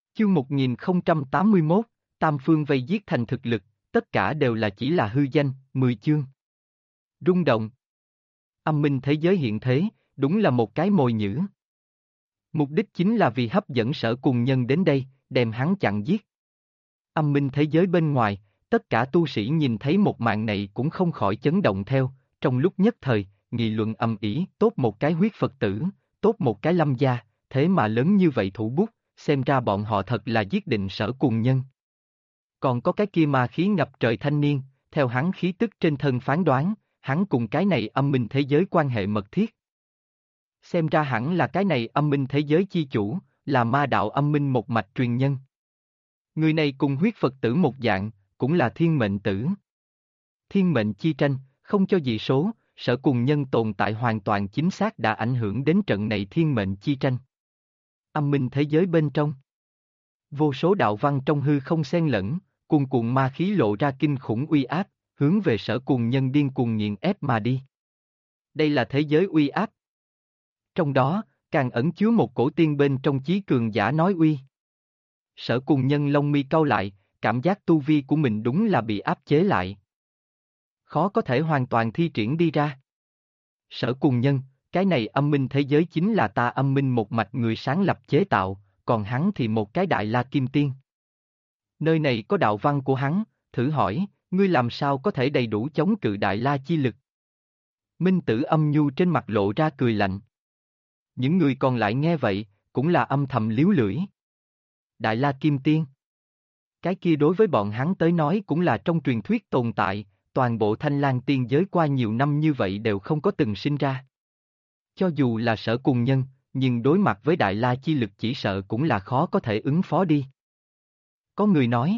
Chương 1081, Tam Phương vây giết thành thực lực, tất cả đều là chỉ là hư danh, 10 chương. Rung động. Âm minh thế giới hiện thế, đúng là một cái mồi nhử. Mục đích chính là vì hấp dẫn Sở Cùng Nhân đến đây, đem hắn chặn giết. Âm minh thế giới bên ngoài, tất cả tu sĩ nhìn thấy một màn này cũng không khỏi chấn động theo, trong lúc nhất thời, nghị luận ầm ĩ, tốt một cái huyết Phật tử, tốt một cái Lâm gia, thế mà lớn như vậy thủ bút, xem ra bọn họ thật là giết định Sở Cùng Nhân. Còn có cái kia ma khí ngập trời thanh niên, theo hắn khí tức trên thân phán đoán, hắn cùng cái này âm minh thế giới quan hệ mật thiết. Xem ra hẳn là cái này âm minh thế giới chi chủ, là ma đạo âm minh một mạch truyền nhân. Người này cùng huyết Phật tử một dạng, cũng là thiên mệnh tử. Thiên mệnh chi tranh, không cho dị số, Sở Cùng Nhân tồn tại hoàn toàn chính xác đã ảnh hưởng đến trận này thiên mệnh chi tranh. Âm minh thế giới bên trong. Vô số đạo văn trong hư không xen lẫn, cuồn cuộn ma khí lộ ra kinh khủng uy áp, hướng về Sở Cùng Nhân điên cuồng nghiền ép mà đi. Đây là thế giới uy áp. Trong đó, càng ẩn chứa một cổ tiên bên trong chí cường giả nói uy. Sở Cùng Nhân lông mi cau lại, cảm giác tu vi của mình đúng là bị áp chế lại. Khó có thể hoàn toàn thi triển đi ra. Sở Cùng Nhân, cái này âm minh thế giới chính là ta âm minh một mạch người sáng lập chế tạo, còn hắn thì một cái đại la kim tiên. Nơi này có đạo văn của hắn, thử hỏi, ngươi làm sao có thể đầy đủ chống cự đại la chi lực? Minh Tử âm nhu trên mặt lộ ra cười lạnh. Những người còn lại nghe vậy, cũng là âm thầm liếu lưỡi. Đại la kim tiên. Cái kia đối với bọn hắn tới nói cũng là trong truyền thuyết tồn tại, toàn bộ Thanh Lang tiên giới qua nhiều năm như vậy đều không có từng sinh ra. Cho dù là Sở Cùng Nhân, nhưng đối mặt với đại la chi lực chỉ sợ cũng là khó có thể ứng phó đi. Có người nói,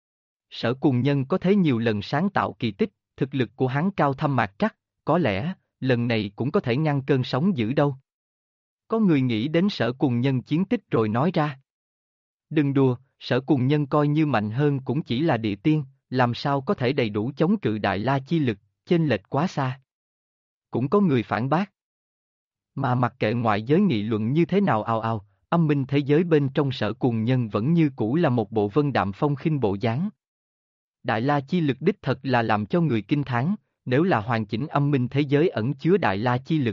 Sở Cùng Nhân có thế nhiều lần sáng tạo kỳ tích, thực lực của hắn cao thâm mạc trắc, có lẽ, lần này cũng có thể ngăn cơn sóng dữ đâu. Có người nghĩ đến Sở Cùng Nhân chiến tích rồi nói ra. Đừng đùa, Sở Cùng Nhân coi như mạnh hơn cũng chỉ là địa tiên, làm sao có thể đầy đủ chống cự đại la chi lực, chênh lệch quá xa. Cũng có người phản bác. Mà mặc kệ ngoại giới nghị luận như thế nào ào ào, âm minh thế giới bên trong Sở Cùng Nhân vẫn như cũ là một bộ vân đạm phong khinh bộ dáng. Đại la chi lực đích thật là làm cho người kinh thán, nếu là hoàn chỉnh âm minh thế giới ẩn chứa đại la chi lực.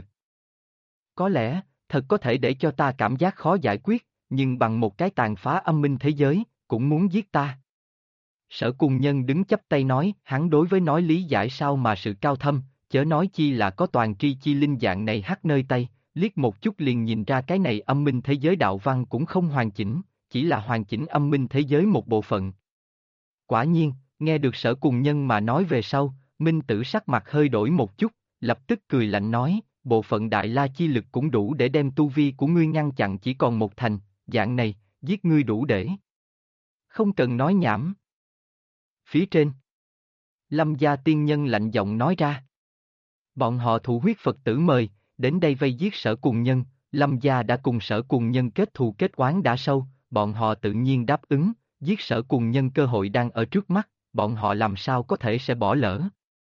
Có lẽ, thật có thể để cho ta cảm giác khó giải quyết, nhưng bằng một cái tàn phá âm minh thế giới, cũng muốn giết ta. Sở Cùng Nhân đứng chắp tay nói, hắn đối với nói lý giải sao mà sự cao thâm, chớ nói chi là có toàn tri chi linh dạng này hắt nơi tay, liếc một chút liền nhìn ra cái này âm minh thế giới đạo văn cũng không hoàn chỉnh, chỉ là hoàn chỉnh âm minh thế giới một bộ phận. Quả nhiên, nghe được Sở Cùng Nhân mà nói về sau, Minh Tử sắc mặt hơi đổi một chút, lập tức cười lạnh nói, bộ phận đại la chi lực cũng đủ để đem tu vi của ngươi ngăn chặn chỉ còn một thành, dạng này, giết ngươi đủ để. Không cần nói nhảm. Phía trên, Lâm gia tiên nhân lạnh giọng nói ra. Bọn họ thủ huyết Phật tử mời, đến đây vây giết Sở Cùng Nhân, Lâm gia đã cùng Sở Cùng Nhân kết thù kết oán đã sâu, bọn họ tự nhiên đáp ứng, giết Sở Cùng Nhân cơ hội đang ở trước mắt, bọn họ làm sao có thể sẽ bỏ lỡ.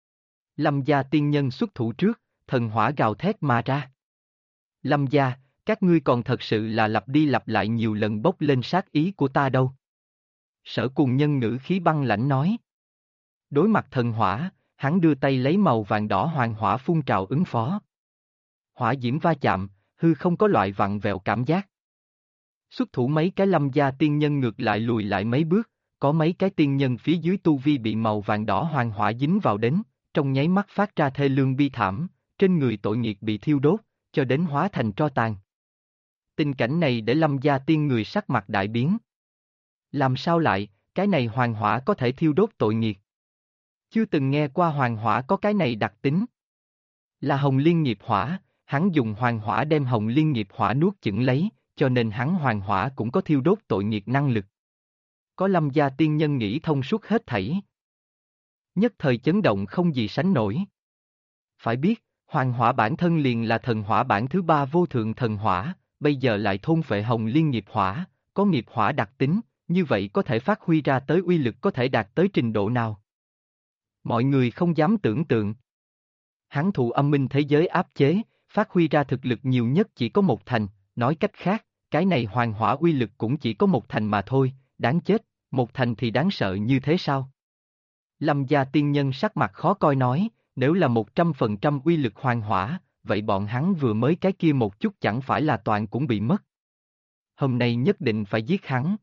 Lâm gia tiên nhân xuất thủ trước, thần hỏa gào thét mà ra. Lâm gia, các ngươi còn thật sự là lặp đi lặp lại nhiều lần bốc lên sát ý của ta đâu. Sở Cùng Nhân ngữ khí băng lãnh nói. Đối mặt thần hỏa, hắn đưa tay lấy màu vàng đỏ hoàng hỏa phun trào ứng phó. Hỏa diễm va chạm, hư không có loại vặn vẹo cảm giác. Xuất thủ mấy cái Lâm gia tiên nhân ngược lại lùi lại mấy bước, có mấy cái tiên nhân phía dưới tu vi bị màu vàng đỏ hoàng hỏa dính vào đến, trong nháy mắt phát ra thê lương bi thảm, trên người tội nghiệt bị thiêu đốt, cho đến hóa thành tro tàn. Tình cảnh này để Lâm gia tiên người sắc mặt đại biến. Làm sao lại, cái này hoàng hỏa có thể thiêu đốt tội nghiệt? Chưa từng nghe qua hoàng hỏa có cái này đặc tính. Là hồng liên nghiệp hỏa, hắn dùng hoàng hỏa đem hồng liên nghiệp hỏa nuốt chửng lấy, cho nên hắn hoàng hỏa cũng có thiêu đốt tội nghiệt năng lực. Có Lâm gia tiên nhân nghĩ thông suốt hết thảy. Nhất thời chấn động không gì sánh nổi. Phải biết, hoàng hỏa bản thân liền là thần hỏa bản thứ ba vô thượng thần hỏa, bây giờ lại thôn phệ hồng liên nghiệp hỏa, có nghiệp hỏa đặc tính, như vậy có thể phát huy ra tới uy lực có thể đạt tới trình độ nào? Mọi người không dám tưởng tượng. Hắn thụ âm minh thế giới áp chế, phát huy ra thực lực nhiều nhất chỉ có một thành, nói cách khác, cái này hoàng hỏa uy lực cũng chỉ có một thành mà thôi, đáng chết, một thành thì đáng sợ như thế sao? Lâm gia tiên nhân sắc mặt khó coi nói, nếu là 100% uy lực hoàng hỏa, vậy bọn hắn vừa mới cái kia một chút chẳng phải là toàn cũng bị mất. Hôm nay nhất định phải giết hắn.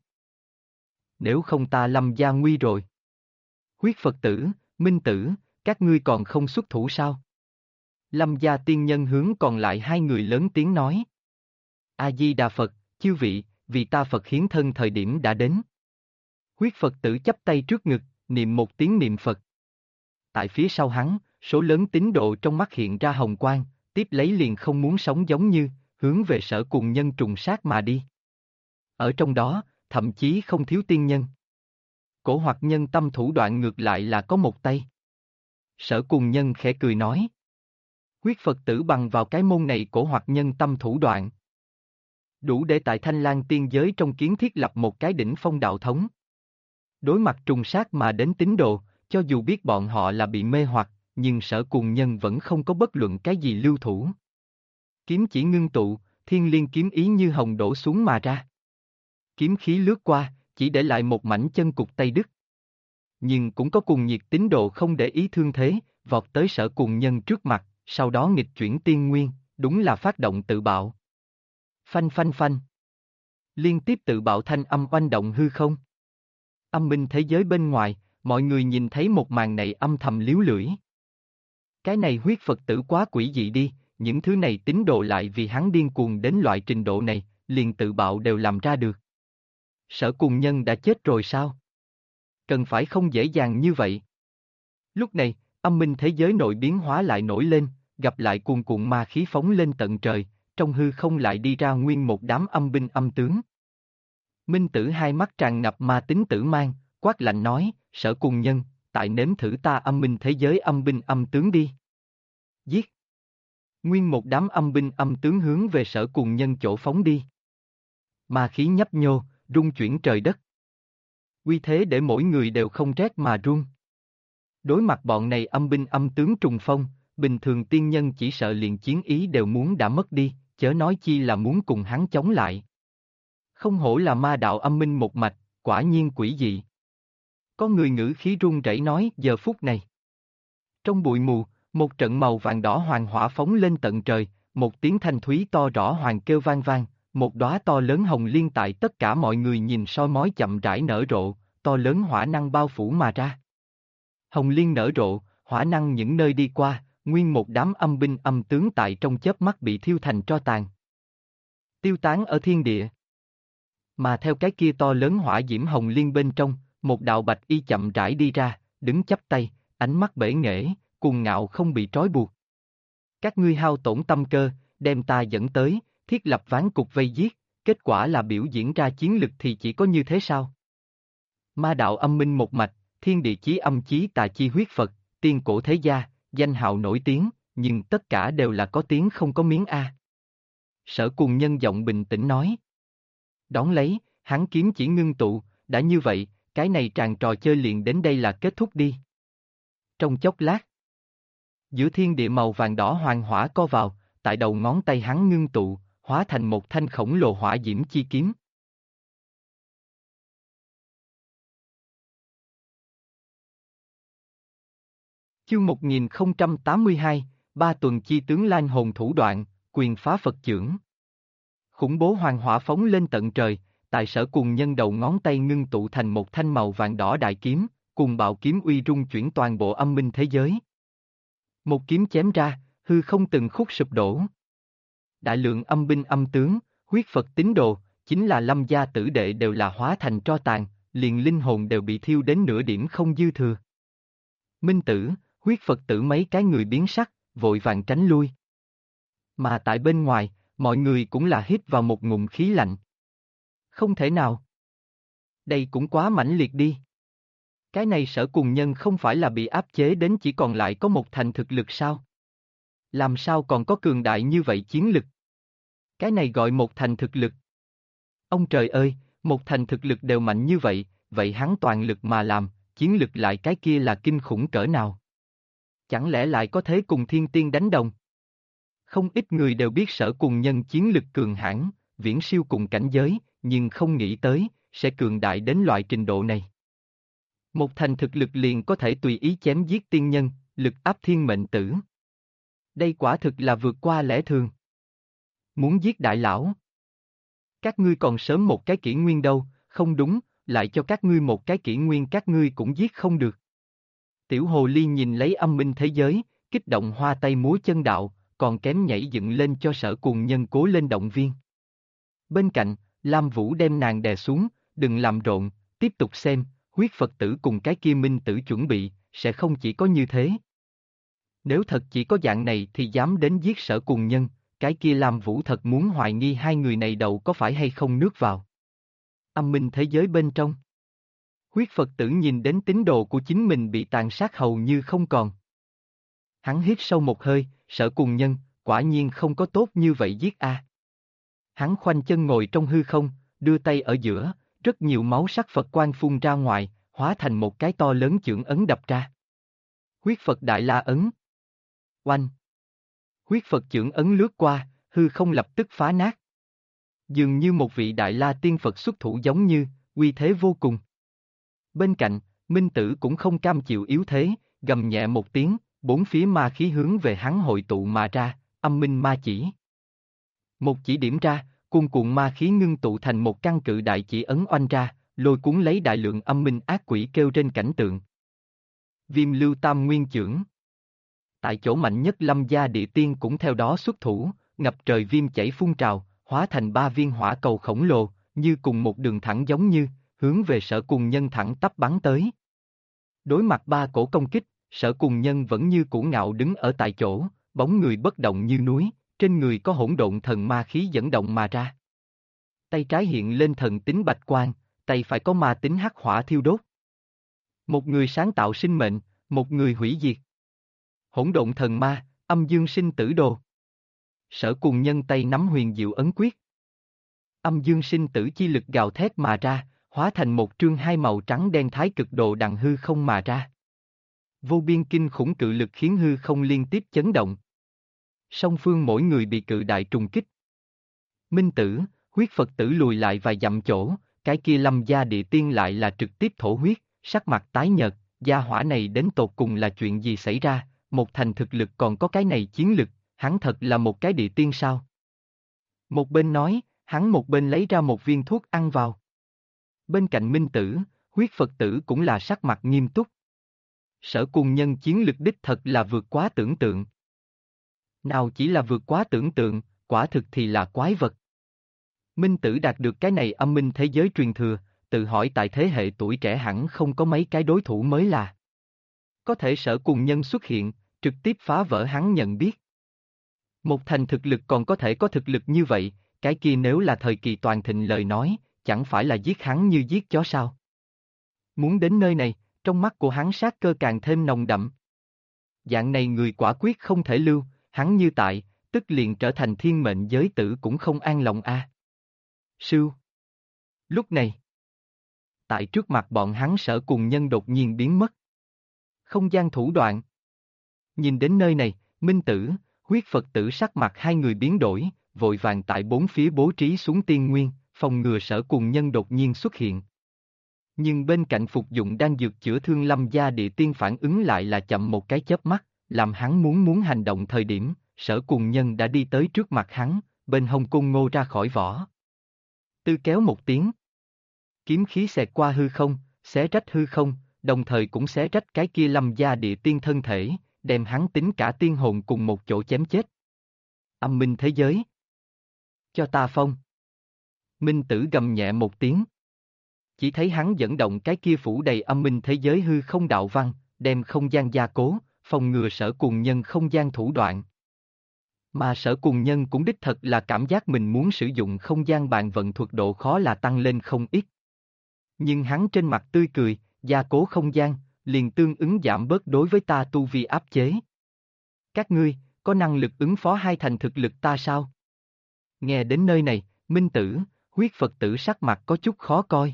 Nếu không ta Lâm gia nguy rồi. Huyết Phật tử, Minh tử, các ngươi còn không xuất thủ sao? Lâm gia tiên nhân hướng còn lại hai người lớn tiếng nói. A-di-đà Phật, chư vị, vì ta Phật hiến thân thời điểm đã đến. Huyết Phật tử chắp tay trước ngực, niệm một tiếng niệm Phật. Tại phía sau hắn, số lớn tín đồ trong mắt hiện ra hồng quang, tiếp lấy liền không muốn sống giống như, hướng về Sở Cùng Nhân trùng sát mà đi. Ở trong đó, thậm chí không thiếu tiên nhân. Cổ Hoặc Nhân tâm thủ đoạn ngược lại là có một tay. Sở Cùng Nhân khẽ cười nói. Huyết Phật tử bằng vào cái môn này Cổ Hoặc Nhân tâm thủ đoạn. Đủ để tại Thanh Lang tiên giới trong kiến thiết lập một cái đỉnh phong đạo thống. Đối mặt trùng sát mà đến tín đồ, cho dù biết bọn họ là bị mê hoặc, nhưng Sở Cùng Nhân vẫn không có bất luận cái gì lưu thủ. Kiếm chỉ ngưng tụ, thiên liên kiếm ý như hồng đổ xuống mà ra. Kiếm khí lướt qua, chỉ để lại một mảnh chân cụt tay đứt. Nhưng cũng có cùng nhiệt tín đồ không để ý thương thế, vọt tới Sở Cùng Nhân trước mặt, sau đó nghịch chuyển tiên nguyên, đúng là phát động tự bạo. Phanh phanh phanh. Liên tiếp tự bạo thanh âm oanh động hư không. Âm minh thế giới bên ngoài, mọi người nhìn thấy một màn này âm thầm líu lưỡi. Cái này huyết Phật tử quá quỷ dị đi, những thứ này tín đồ lại vì hắn điên cuồng đến loại trình độ này, liền tự bạo đều làm ra được. Sở Cùng Nhân đã chết rồi sao? Cần phải không dễ dàng như vậy. Lúc này, âm minh thế giới nội biến hóa lại nổi lên, gặp lại cuồn cuộn ma khí phóng lên tận trời, trong hư không lại đi ra nguyên một đám âm binh âm tướng. Minh tử hai mắt tràn ngập ma tính tử mang, quát lạnh nói, Sở Cùng Nhân, tại nếm thử ta âm minh thế giới âm binh âm tướng đi. Giết! Nguyên một đám âm binh âm tướng hướng về Sở Cùng Nhân chỗ phóng đi. Ma khí nhấp nhô, rung chuyển trời đất. Uy thế để mỗi người đều không rét mà run. Đối mặt bọn này âm binh âm tướng trùng phong, bình thường tiên nhân chỉ sợ liền chiến ý đều muốn đã mất đi, chớ nói chi là muốn cùng hắn chống lại. Không hổ là ma đạo âm minh một mạch, quả nhiên quỷ dị. Có người ngữ khí run rẩy nói giờ phút này. Trong bụi mù, một trận màu vàng đỏ hoàng hỏa phóng lên tận trời, một tiếng thanh thúy to rõ hoàng kêu vang vang, một đóa to lớn hồng liên tại tất cả mọi người nhìn soi mói chậm rãi nở rộ, to lớn hỏa năng bao phủ mà ra. Hồng liên nở rộ, hỏa năng những nơi đi qua, nguyên một đám âm binh âm tướng tại trong chớp mắt bị thiêu thành tro tàn. Tiêu tán ở thiên địa. Mà theo cái kia to lớn hỏa diễm hồng liên bên trong, một đạo bạch y chậm rãi đi ra, đứng chắp tay, ánh mắt bể nghệ, cuồng ngạo không bị trói buộc. Các ngươi hao tổn tâm cơ, đem ta dẫn tới, thiết lập ván cục vây giết, kết quả là biểu diễn ra chiến lực thì chỉ có như thế sao? Ma đạo âm minh một mạch, thiên địa chí âm chí tà chi huyết Phật, tiên cổ thế gia, danh hào nổi tiếng, nhưng tất cả đều là có tiếng không có miếng a. Sở Cùng Nhân giọng bình tĩnh nói. Đón lấy, hắn kiếm chỉ ngưng tụ, đã như vậy, cái này tràng trò chơi liền đến đây là kết thúc đi. Trong chốc lát, giữa thiên địa màu vàng đỏ hoàng hỏa co vào, tại đầu ngón tay hắn ngưng tụ, hóa thành một thanh khổng lồ hỏa diễm chi kiếm. Chương 1082, ba tuần chi tướng Lan hồn thủ đoạn, quyền phá Phật chưởng. Khủng bố hoàng hỏa phóng lên tận trời, tại Sở Cùng Nhân đầu ngón tay ngưng tụ thành một thanh màu vàng đỏ đại kiếm, cùng bạo kiếm uy rung chuyển toàn bộ âm minh thế giới. Một kiếm chém ra, hư không từng khúc sụp đổ. Đại lượng âm binh âm tướng, huyết Phật tín đồ, chính là Lâm gia tử đệ đều là hóa thành tro tàn, liền linh hồn đều bị thiêu đến nửa điểm không dư thừa. Minh tử, huyết Phật tử mấy cái người biến sắc, vội vàng tránh lui. Mà tại bên ngoài, mọi người cũng là hít vào một ngụm khí lạnh. Không thể nào. Đây cũng quá mãnh liệt đi. Cái này Sở Cùng Nhân không phải là bị áp chế đến chỉ còn lại có một thành thực lực sao? Làm sao còn có cường đại như vậy chiến lực? Cái này gọi một thành thực lực. Ông trời ơi, một thành thực lực đều mạnh như vậy, vậy hắn toàn lực mà làm, chiến lực lại cái kia là kinh khủng cỡ nào? Chẳng lẽ lại có thế cùng thiên tiên đánh đồng? Không ít người đều biết Sở Cùng Nhân chiến lực cường hãn, viễn siêu cùng cảnh giới, nhưng không nghĩ tới, sẽ cường đại đến loại trình độ này. Một thành thực lực liền có thể tùy ý chém giết tiên nhân, lực áp thiên mệnh tử. Đây quả thực là vượt qua lẽ thường. Muốn giết đại lão. Các ngươi còn sớm một cái kỷ nguyên đâu, không đúng, lại cho các ngươi một cái kỷ nguyên các ngươi cũng giết không được. Tiểu hồ ly nhìn lấy âm minh thế giới, kích động hoa tay múa chân đạo, còn kém nhảy dựng lên cho Sở Cuồng Nhân cố lên động viên. Bên cạnh, Lam Vũ đem nàng đè xuống, đừng làm rộn, tiếp tục xem, huyết Phật tử cùng cái kia minh tử chuẩn bị, sẽ không chỉ có như thế. Nếu thật chỉ có dạng này thì dám đến giết Sở Cuồng Nhân, cái kia Lam Vũ thật muốn hoài nghi hai người này đầu có phải hay không nước vào. Âm minh thế giới bên trong. Huyết Phật tử nhìn đến tín đồ của chính mình bị tàn sát hầu như không còn. Hắn hít sâu một hơi, Sở Cuồng Nhân, quả nhiên không có tốt như vậy giết a. Hắn khoanh chân ngồi trong hư không, đưa tay ở giữa, rất nhiều máu sắc Phật quang phun ra ngoài, hóa thành một cái to lớn chưởng ấn đập ra. Huyết Phật Đại La Ấn. Oanh. Huyết Phật chưởng ấn lướt qua, hư không lập tức phá nát. Dường như một vị Đại La Tiên Phật xuất thủ giống như, uy thế vô cùng. Bên cạnh, Minh Tử cũng không cam chịu yếu thế, gầm nhẹ một tiếng, bốn phía ma khí hướng về hắn hội tụ mà ra, âm minh ma chỉ. Một chỉ điểm ra, cuồn cuộn ma khí ngưng tụ thành một căn cự đại chỉ ấn oanh ra, lôi cuốn lấy đại lượng âm minh ác quỷ kêu trên cảnh tượng. Viêm lưu tam nguyên chưởng. Tại chỗ mạnh nhất Lâm gia địa tiên cũng theo đó xuất thủ, ngập trời viêm chảy phun trào, hóa thành ba viên hỏa cầu khổng lồ, như cùng một đường thẳng giống như, hướng về Sở Cuồng Nhân thẳng tắp bắn tới. Đối mặt ba cổ công kích, Sở Cuồng Nhân vẫn như cũ ngạo đứng ở tại chỗ, bóng người bất động như núi, trên người có hỗn độn thần ma khí dẫn động mà ra. Tay trái hiện lên thần tính bạch quang, tay phải có ma tính hắc hỏa thiêu đốt. Một người sáng tạo sinh mệnh, một người hủy diệt. Hỗn độn thần ma, âm dương sinh tử đồ. Sở Cuồng Nhân tay nắm huyền diệu ấn quyết. Âm dương sinh tử chi lực gào thét mà ra, hóa thành một trương hai màu trắng đen thái cực đồ đằng hư không mà ra. Vô biên kinh khủng cự lực khiến hư không liên tiếp chấn động. Song phương mỗi người bị cự đại trùng kích. Minh Tử, huyết Phật tử lùi lại vài dặm chỗ, cái kia Lâm gia địa tiên lại là trực tiếp thổ huyết, sắc mặt tái nhợt, gia hỏa này đến tột cùng là chuyện gì xảy ra, một thành thực lực còn có cái này chiến lực, hắn thật là một cái địa tiên sao? Một bên nói, hắn một bên lấy ra một viên thuốc ăn vào. Bên cạnh Minh Tử, huyết Phật tử cũng là sắc mặt nghiêm túc. Sở Cuồng Nhân chiến lực đích thật là vượt quá tưởng tượng. Nào chỉ là vượt quá tưởng tượng, quả thực thì là quái vật. Minh Tử đạt được cái này âm minh thế giới truyền thừa, tự hỏi tại thế hệ tuổi trẻ hẳn không có mấy cái đối thủ mới là. Có thể Sở Cuồng Nhân xuất hiện, trực tiếp phá vỡ hắn nhận biết. Một thành thực lực còn có thể có thực lực như vậy, cái kia nếu là thời kỳ toàn thịnh lời nói, chẳng phải là giết hắn như giết chó sao. Muốn đến nơi này, trong mắt của hắn sát cơ càng thêm nồng đậm. Dạng này người quả quyết không thể lưu, hắn như tại, tức liền trở thành thiên mệnh giới tử cũng không an lòng a. Sưu. Lúc này, tại trước mặt bọn hắn Sở Cuồng Nhân đột nhiên biến mất. Không gian thủ đoạn. Nhìn đến nơi này, Minh Tử, huyết Phật tử sắc mặt hai người biến đổi, vội vàng tại bốn phía bố trí xuống tiên nguyên, phòng ngừa Sở Cuồng Nhân đột nhiên xuất hiện. Nhưng bên cạnh phục dụng đang dược chữa thương Lâm gia địa tiên phản ứng lại là chậm một cái chớp mắt, làm hắn muốn hành động thời điểm, Sở Cuồng Nhân đã đi tới trước mặt hắn, bên hông côn ngô ra khỏi vỏ. Tư kéo một tiếng. Kiếm khí xẹt qua hư không, xé rách hư không, đồng thời cũng xé rách cái kia Lâm gia địa tiên thân thể, đem hắn tính cả tiên hồn cùng một chỗ chém chết. Âm minh thế giới. Cho ta phong. Minh Tử gầm nhẹ một tiếng. Chỉ thấy hắn dẫn động cái kia phủ đầy âm minh thế giới hư không đạo văn, đem không gian gia cố, phòng ngừa Sở Cuồng Nhân không gian thủ đoạn. Mà Sở Cuồng Nhân cũng đích thật là cảm giác mình muốn sử dụng không gian bàn vận thuật độ khó là tăng lên không ít. Nhưng hắn trên mặt tươi cười, gia cố không gian, liền tương ứng giảm bớt đối với ta tu vi áp chế. Các ngươi, có năng lực ứng phó hai thành thực lực ta sao? Nghe đến nơi này, Minh Tử, huyết Phật tử sắc mặt có chút khó coi.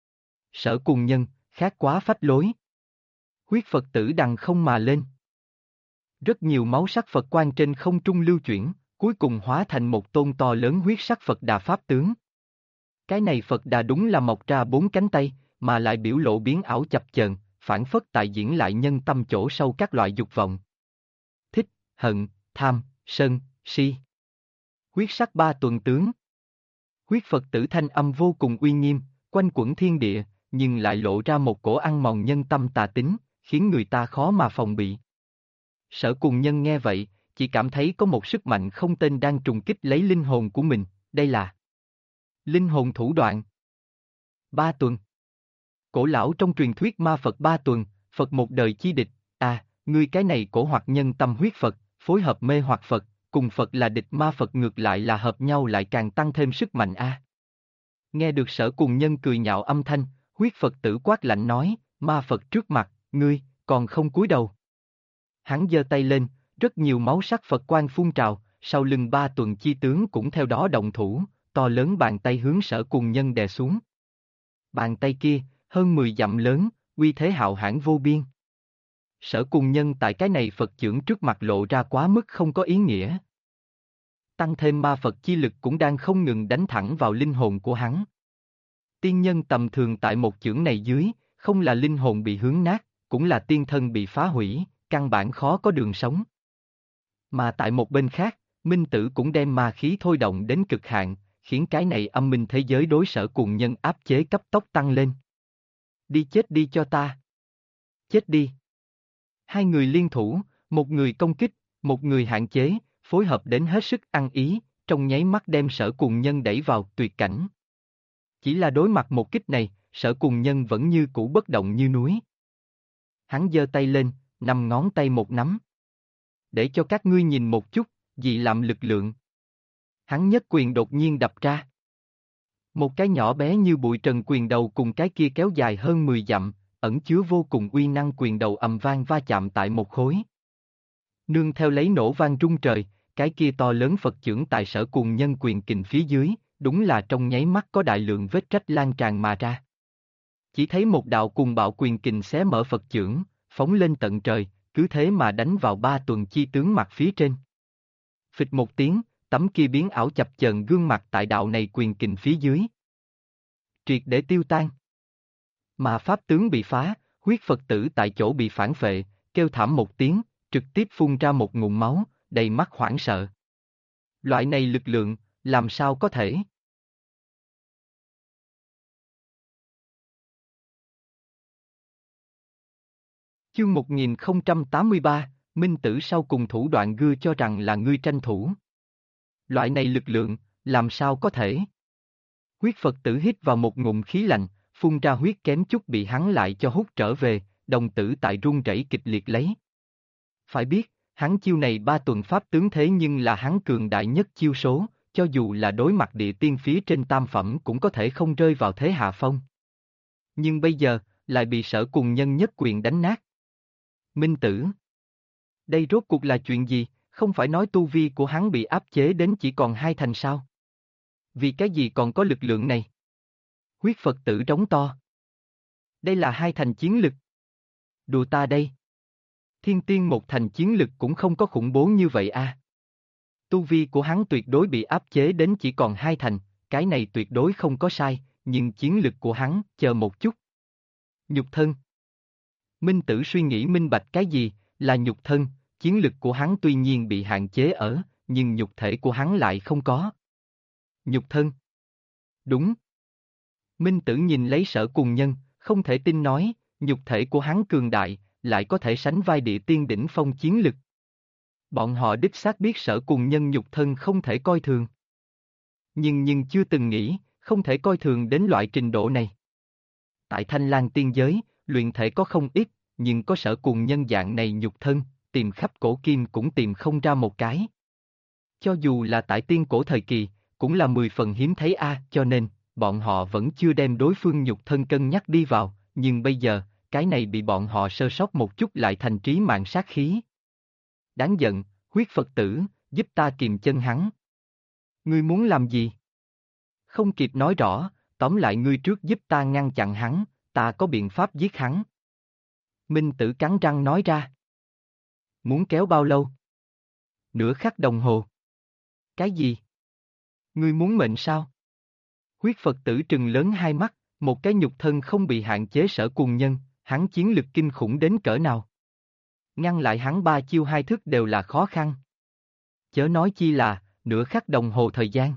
Sở Cuồng Nhân, khác quá phách lối. Huyết Phật tử đằng không mà lên. Rất nhiều máu sắc Phật quang trên không trung lưu chuyển, Cuối cùng hóa thành một tôn to lớn huyết sắc Phật Đà Pháp tướng. Cái này Phật Đà đúng là mọc ra 4 cánh tay, mà lại biểu lộ biến ảo chập chờn, phản phất tại diễn lại nhân tâm chỗ sâu các loại dục vọng. Thích, hận, tham, sân, si. Huyết sắc ba tuần tướng. Huyết Phật tử thanh âm vô cùng uy nghiêm, quanh quẩn thiên địa, nhưng lại lộ ra một cổ ăn mòn nhân tâm tà tính, khiến người ta khó mà phòng bị. Sở Cùng Nhân nghe vậy, chỉ cảm thấy có một sức mạnh không tên đang trùng kích lấy linh hồn của mình, đây là linh hồn thủ đoạn. Ba tuần. Cổ lão trong truyền thuyết ma Phật ba tuần, Phật một đời chi địch, ngươi cái này cổ hoặc nhân tâm huyết Phật, phối hợp mê hoặc Phật, cùng Phật là địch ma Phật ngược lại là hợp nhau lại càng tăng thêm sức mạnh a. Nghe được Sở Cùng Nhân cười nhạo âm thanh, huyết Phật tử quát lạnh nói, ma Phật trước mặt, ngươi, còn không cúi đầu. Hắn giơ tay lên, rất nhiều máu sắc Phật quang phun trào, sau lưng ba tuần chi tướng cũng theo đó động thủ, to lớn bàn tay hướng Sở Cùng Nhân đè xuống. Bàn tay kia, hơn 10 dặm lớn, uy thế hạo hãn vô biên. Sở Cùng Nhân tại cái này Phật chưởng trước mặt lộ ra quá mức không có ý nghĩa. Tăng thêm ma Phật chi lực cũng đang không ngừng đánh thẳng vào linh hồn của hắn. Tiên nhân tầm thường tại một chưởng này dưới, không là linh hồn bị hướng nát, cũng là tiên thân bị phá hủy, căn bản khó có đường sống. Mà tại một bên khác, Minh Tử cũng đem ma khí thôi động đến cực hạn, khiến cái này âm minh thế giới đối Sở Cùng Nhân áp chế cấp tốc tăng lên. Đi chết đi cho ta. Chết đi. Hai người liên thủ, một người công kích, một người hạn chế, phối hợp đến hết sức ăn ý, trong nháy mắt đem Sở Cùng Nhân đẩy vào tuyệt cảnh. Chỉ là đối mặt một kích này, Sở Cùng Nhân vẫn như cũ bất động như núi. Hắn giơ tay lên, 5 ngón tay một nắm. Để cho các ngươi nhìn một chút, dị làm lực lượng. Hắn nhất quyền đột nhiên đập ra. Một cái nhỏ bé như bụi trần quyền đầu cùng cái kia kéo dài hơn 10 dặm, ẩn chứa vô cùng uy năng quyền đầu ầm vang va chạm tại một khối. Nương theo lấy nổ vang rung trời, cái kia to lớn Phật chưởng tại Sở Cùng Nhân quyền kình phía dưới, đúng là trong nháy mắt có đại lượng vết rách lan tràn mà ra. Chỉ thấy một đạo cùng bạo quyền kình xé mở Phật chưởng, phóng lên tận trời, cứ thế mà đánh vào ba tuần chi tướng mặt phía trên. Phịch một tiếng, tấm kia biến ảo chập chờn gương mặt tại đạo này quyền kình phía dưới. Triệt để tiêu tan. Mà pháp tướng bị phá, huyết Phật tử tại chỗ bị phản phệ, kêu thảm một tiếng, trực tiếp phun ra một ngụm máu, đầy mắt hoảng sợ. Loại này lực lượng, làm sao có thể? Chương 1083, Minh Tử sau cùng thủ đoạn gưa cho rằng là ngươi tranh thủ. Loại này lực lượng, làm sao có thể? Huyết Phật tử hít vào một ngụm khí lạnh, phun ra huyết kém chút bị hắn lại cho hút trở về, đồng tử tại run rẩy kịch liệt lấy. Phải biết, hắn chiêu này ba tuần pháp tướng thế nhưng là hắn cường đại nhất chiêu số, cho dù là đối mặt địa tiên phía trên tam phẩm cũng có thể không rơi vào thế hạ phong. Nhưng bây giờ, lại bị Sở Cùng Nhân nhất quyền đánh nát. Minh Tử. Đây rốt cuộc là chuyện gì, không phải nói tu vi của hắn bị áp chế đến chỉ còn 2 thành sao? Vì cái gì còn có lực lượng này? Huyết Phật tử trống to. Đây là 2 thành chiến lực. Đùa ta đây. Thiên tiên một thành chiến lực cũng không có khủng bố như vậy a. Tu vi của hắn tuyệt đối bị áp chế đến chỉ còn 2 thành, cái này tuyệt đối không có sai, nhưng chiến lực của hắn, chờ một chút. Nhục thân. Minh Tử suy nghĩ minh bạch cái gì, là nhục thân, chiến lực của hắn tuy nhiên bị hạn chế ở, nhưng nhục thể của hắn lại không có. Nhục thân. Đúng. Minh Tử nhìn lấy Sở Cùng Nhân, không thể tin nói, nhục thể của hắn cường đại, lại có thể sánh vai địa tiên đỉnh phong chiến lực. Bọn họ đích xác biết Sở Cùng Nhân nhục thân không thể coi thường. Nhưng chưa từng nghĩ, không thể coi thường đến loại trình độ này. Tại Thanh Lang tiên giới, luyện thể có không ít, nhưng có Sở Cùng Nhân dạng này nhục thân, tìm khắp cổ kim cũng tìm không ra một cái. Cho dù là tại tiên cổ thời kỳ, cũng là 10 phần hiếm thấy cho nên, bọn họ vẫn chưa đem đối phương nhục thân cân nhắc đi vào, nhưng bây giờ, cái này bị bọn họ sơ sót một chút lại thành trí mạng sát khí. Đáng giận, huyết Phật tử, giúp ta kìm chân hắn. Ngươi muốn làm gì? Không kịp nói rõ, tóm lại ngươi trước giúp ta ngăn chặn hắn, ta có biện pháp giết hắn. Minh Tử cắn răng nói ra. Muốn kéo bao lâu? Nửa khắc đồng hồ. Cái gì? Ngươi muốn mệnh sao? Huyết Phật tử trừng lớn hai mắt, một cái nhục thân không bị hạn chế sở cuồng nhân, hắn chiến lực kinh khủng đến cỡ nào? Ngăn lại hắn ba chiêu hai thức đều là khó khăn. Chớ nói chi là, nửa khắc đồng hồ thời gian.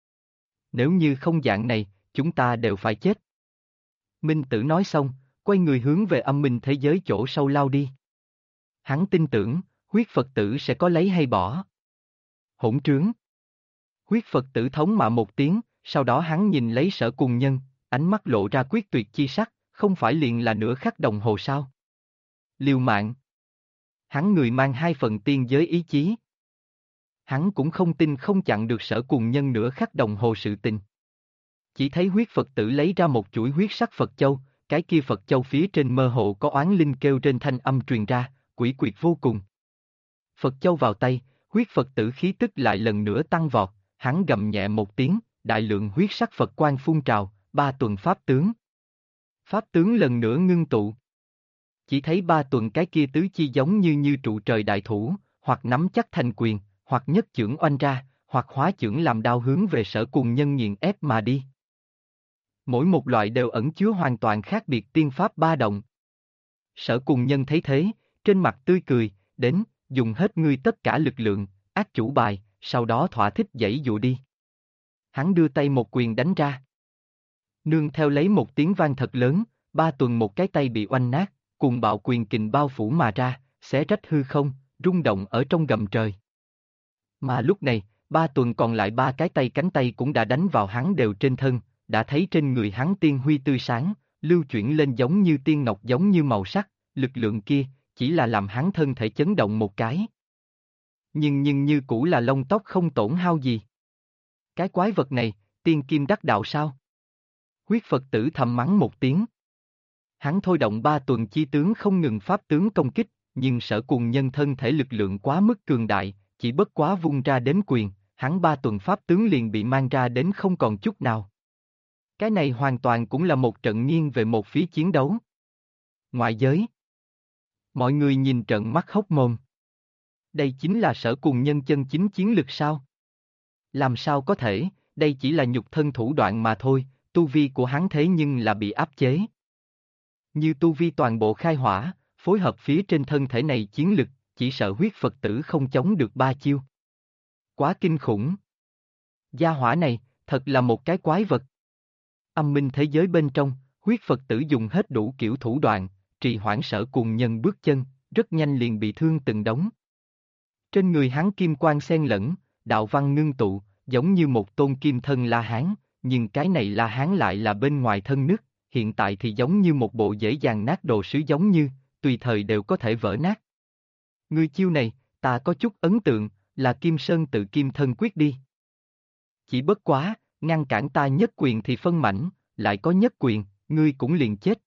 Nếu như không dạng này, chúng ta đều phải chết. Minh Tử nói xong, quay người hướng về âm minh thế giới chỗ sâu lao đi. Hắn tin tưởng, huyết Phật tử sẽ có lấy hay bỏ. Hỗn trướng. Huyết Phật tử thống mạ một tiếng, sau đó hắn nhìn lấy sở cuồng nhân, ánh mắt lộ ra quyết tuyệt chi sắc, không phải liền là nửa khắc đồng hồ sao? Liều mạng. Hắn người mang hai phần tiên giới ý chí. Hắn cũng không tin không chặn được sở cuồng nhân nửa khắc đồng hồ sự tình. Chỉ thấy huyết Phật tử lấy ra một chuỗi huyết sắc Phật châu, cái kia Phật châu phía trên mơ hồ có oán linh kêu trên thanh âm truyền ra, quỷ quyệt vô cùng. Phật châu vào tay, huyết Phật tử khí tức lại lần nữa tăng vọt, hắn gầm nhẹ một tiếng, đại lượng huyết sắc Phật quang phun trào, ba tuần pháp tướng. Pháp tướng lần nữa ngưng tụ. Chỉ thấy ba tuần cái kia tứ chi giống như trụ trời đại thủ, hoặc nắm chắc thành quyền, hoặc nhất chưởng oanh ra, hoặc hóa chưởng làm đao hướng về sở cuồng nhân nghiền ép mà đi. Mỗi một loại đều ẩn chứa hoàn toàn khác biệt tiên pháp ba động. Sở cuồng nhân thấy thế, trên mặt tươi cười, đến, dùng hết ngươi tất cả lực lượng, ác chủ bài, sau đó thỏa thích giãy dụ đi. Hắn đưa tay một quyền đánh ra. Nương theo lấy một tiếng vang thật lớn, ba tuần một cái tay bị oanh nát, cùng bạo quyền kình bao phủ mà ra, xé rách hư không, rung động ở trong gầm trời. Mà lúc này, ba tuần còn lại ba cái tay cánh tay cũng đã đánh vào hắn đều trên thân, đã thấy trên người hắn tiên huy tươi sáng, lưu chuyển lên giống như tiên ngọc giống như màu sắc, lực lượng kia, chỉ là làm hắn thân thể chấn động một cái. Nhưng như cũ là lông tóc không tổn hao gì. Cái quái vật này, tiên kim đắc đạo sao? Huyết Phật tử thầm mắng một tiếng. Hắn thôi động ba tuần chi tướng không ngừng pháp tướng công kích, nhưng sở cuồng nhân thân thể lực lượng quá mức cường đại, chỉ bất quá vung ra đến quyền, hắn ba tuần pháp tướng liền bị mang ra đến không còn chút nào. Cái này hoàn toàn cũng là một trận nghiêng về một phía chiến đấu. Ngoại giới. Mọi người nhìn trận mắt hốc mồm. Đây chính là sở cuồng nhân chân chính chiến lực sao? Làm sao có thể, đây chỉ là nhục thân thủ đoạn mà thôi, tu vi của hắn thế nhưng là bị áp chế. Như tu vi toàn bộ khai hỏa, phối hợp phía trên thân thể này chiến lực, chỉ sợ huyết Phật tử không chống được ba chiêu. Quá kinh khủng. Gia hỏa này, thật là một cái quái vật. Âm minh thế giới bên trong, huyết Phật tử dùng hết đủ kiểu thủ đoạn, trì hoãn sở cuồng nhân bước chân, rất nhanh liền bị thương từng đống. Trên người hắn kim quang xen lẫn, đạo văn ngưng tụ, giống như một tôn kim thân La Hán, nhưng cái này La Hán lại là bên ngoài thân nứt, hiện tại thì giống như một bộ dễ dàng nát đồ sứ giống như, tùy thời đều có thể vỡ nát. Ngươi chiêu này, ta có chút ấn tượng, là Kim Sơn tự kim thân quyết đi. Chỉ bất quá, ngăn cản ta nhất quyền thì phân mảnh, lại có nhất quyền, ngươi cũng liền chết.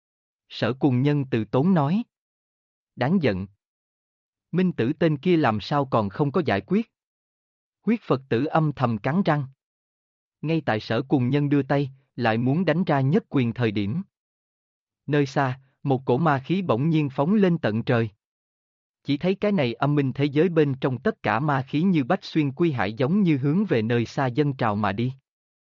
Sở cuồng nhân từ tốn nói. Đáng giận. Minh tử tên kia làm sao còn không có giải quyết. Huyết Phật tử âm thầm cắn răng. Ngay tại sở cuồng nhân đưa tay, lại muốn đánh ra nhất quyền thời điểm. Nơi xa, một cổ ma khí bỗng nhiên phóng lên tận trời. Chỉ thấy cái này âm minh thế giới bên trong tất cả ma khí như bách xuyên quy hải giống như hướng về nơi xa dâng trào mà đi.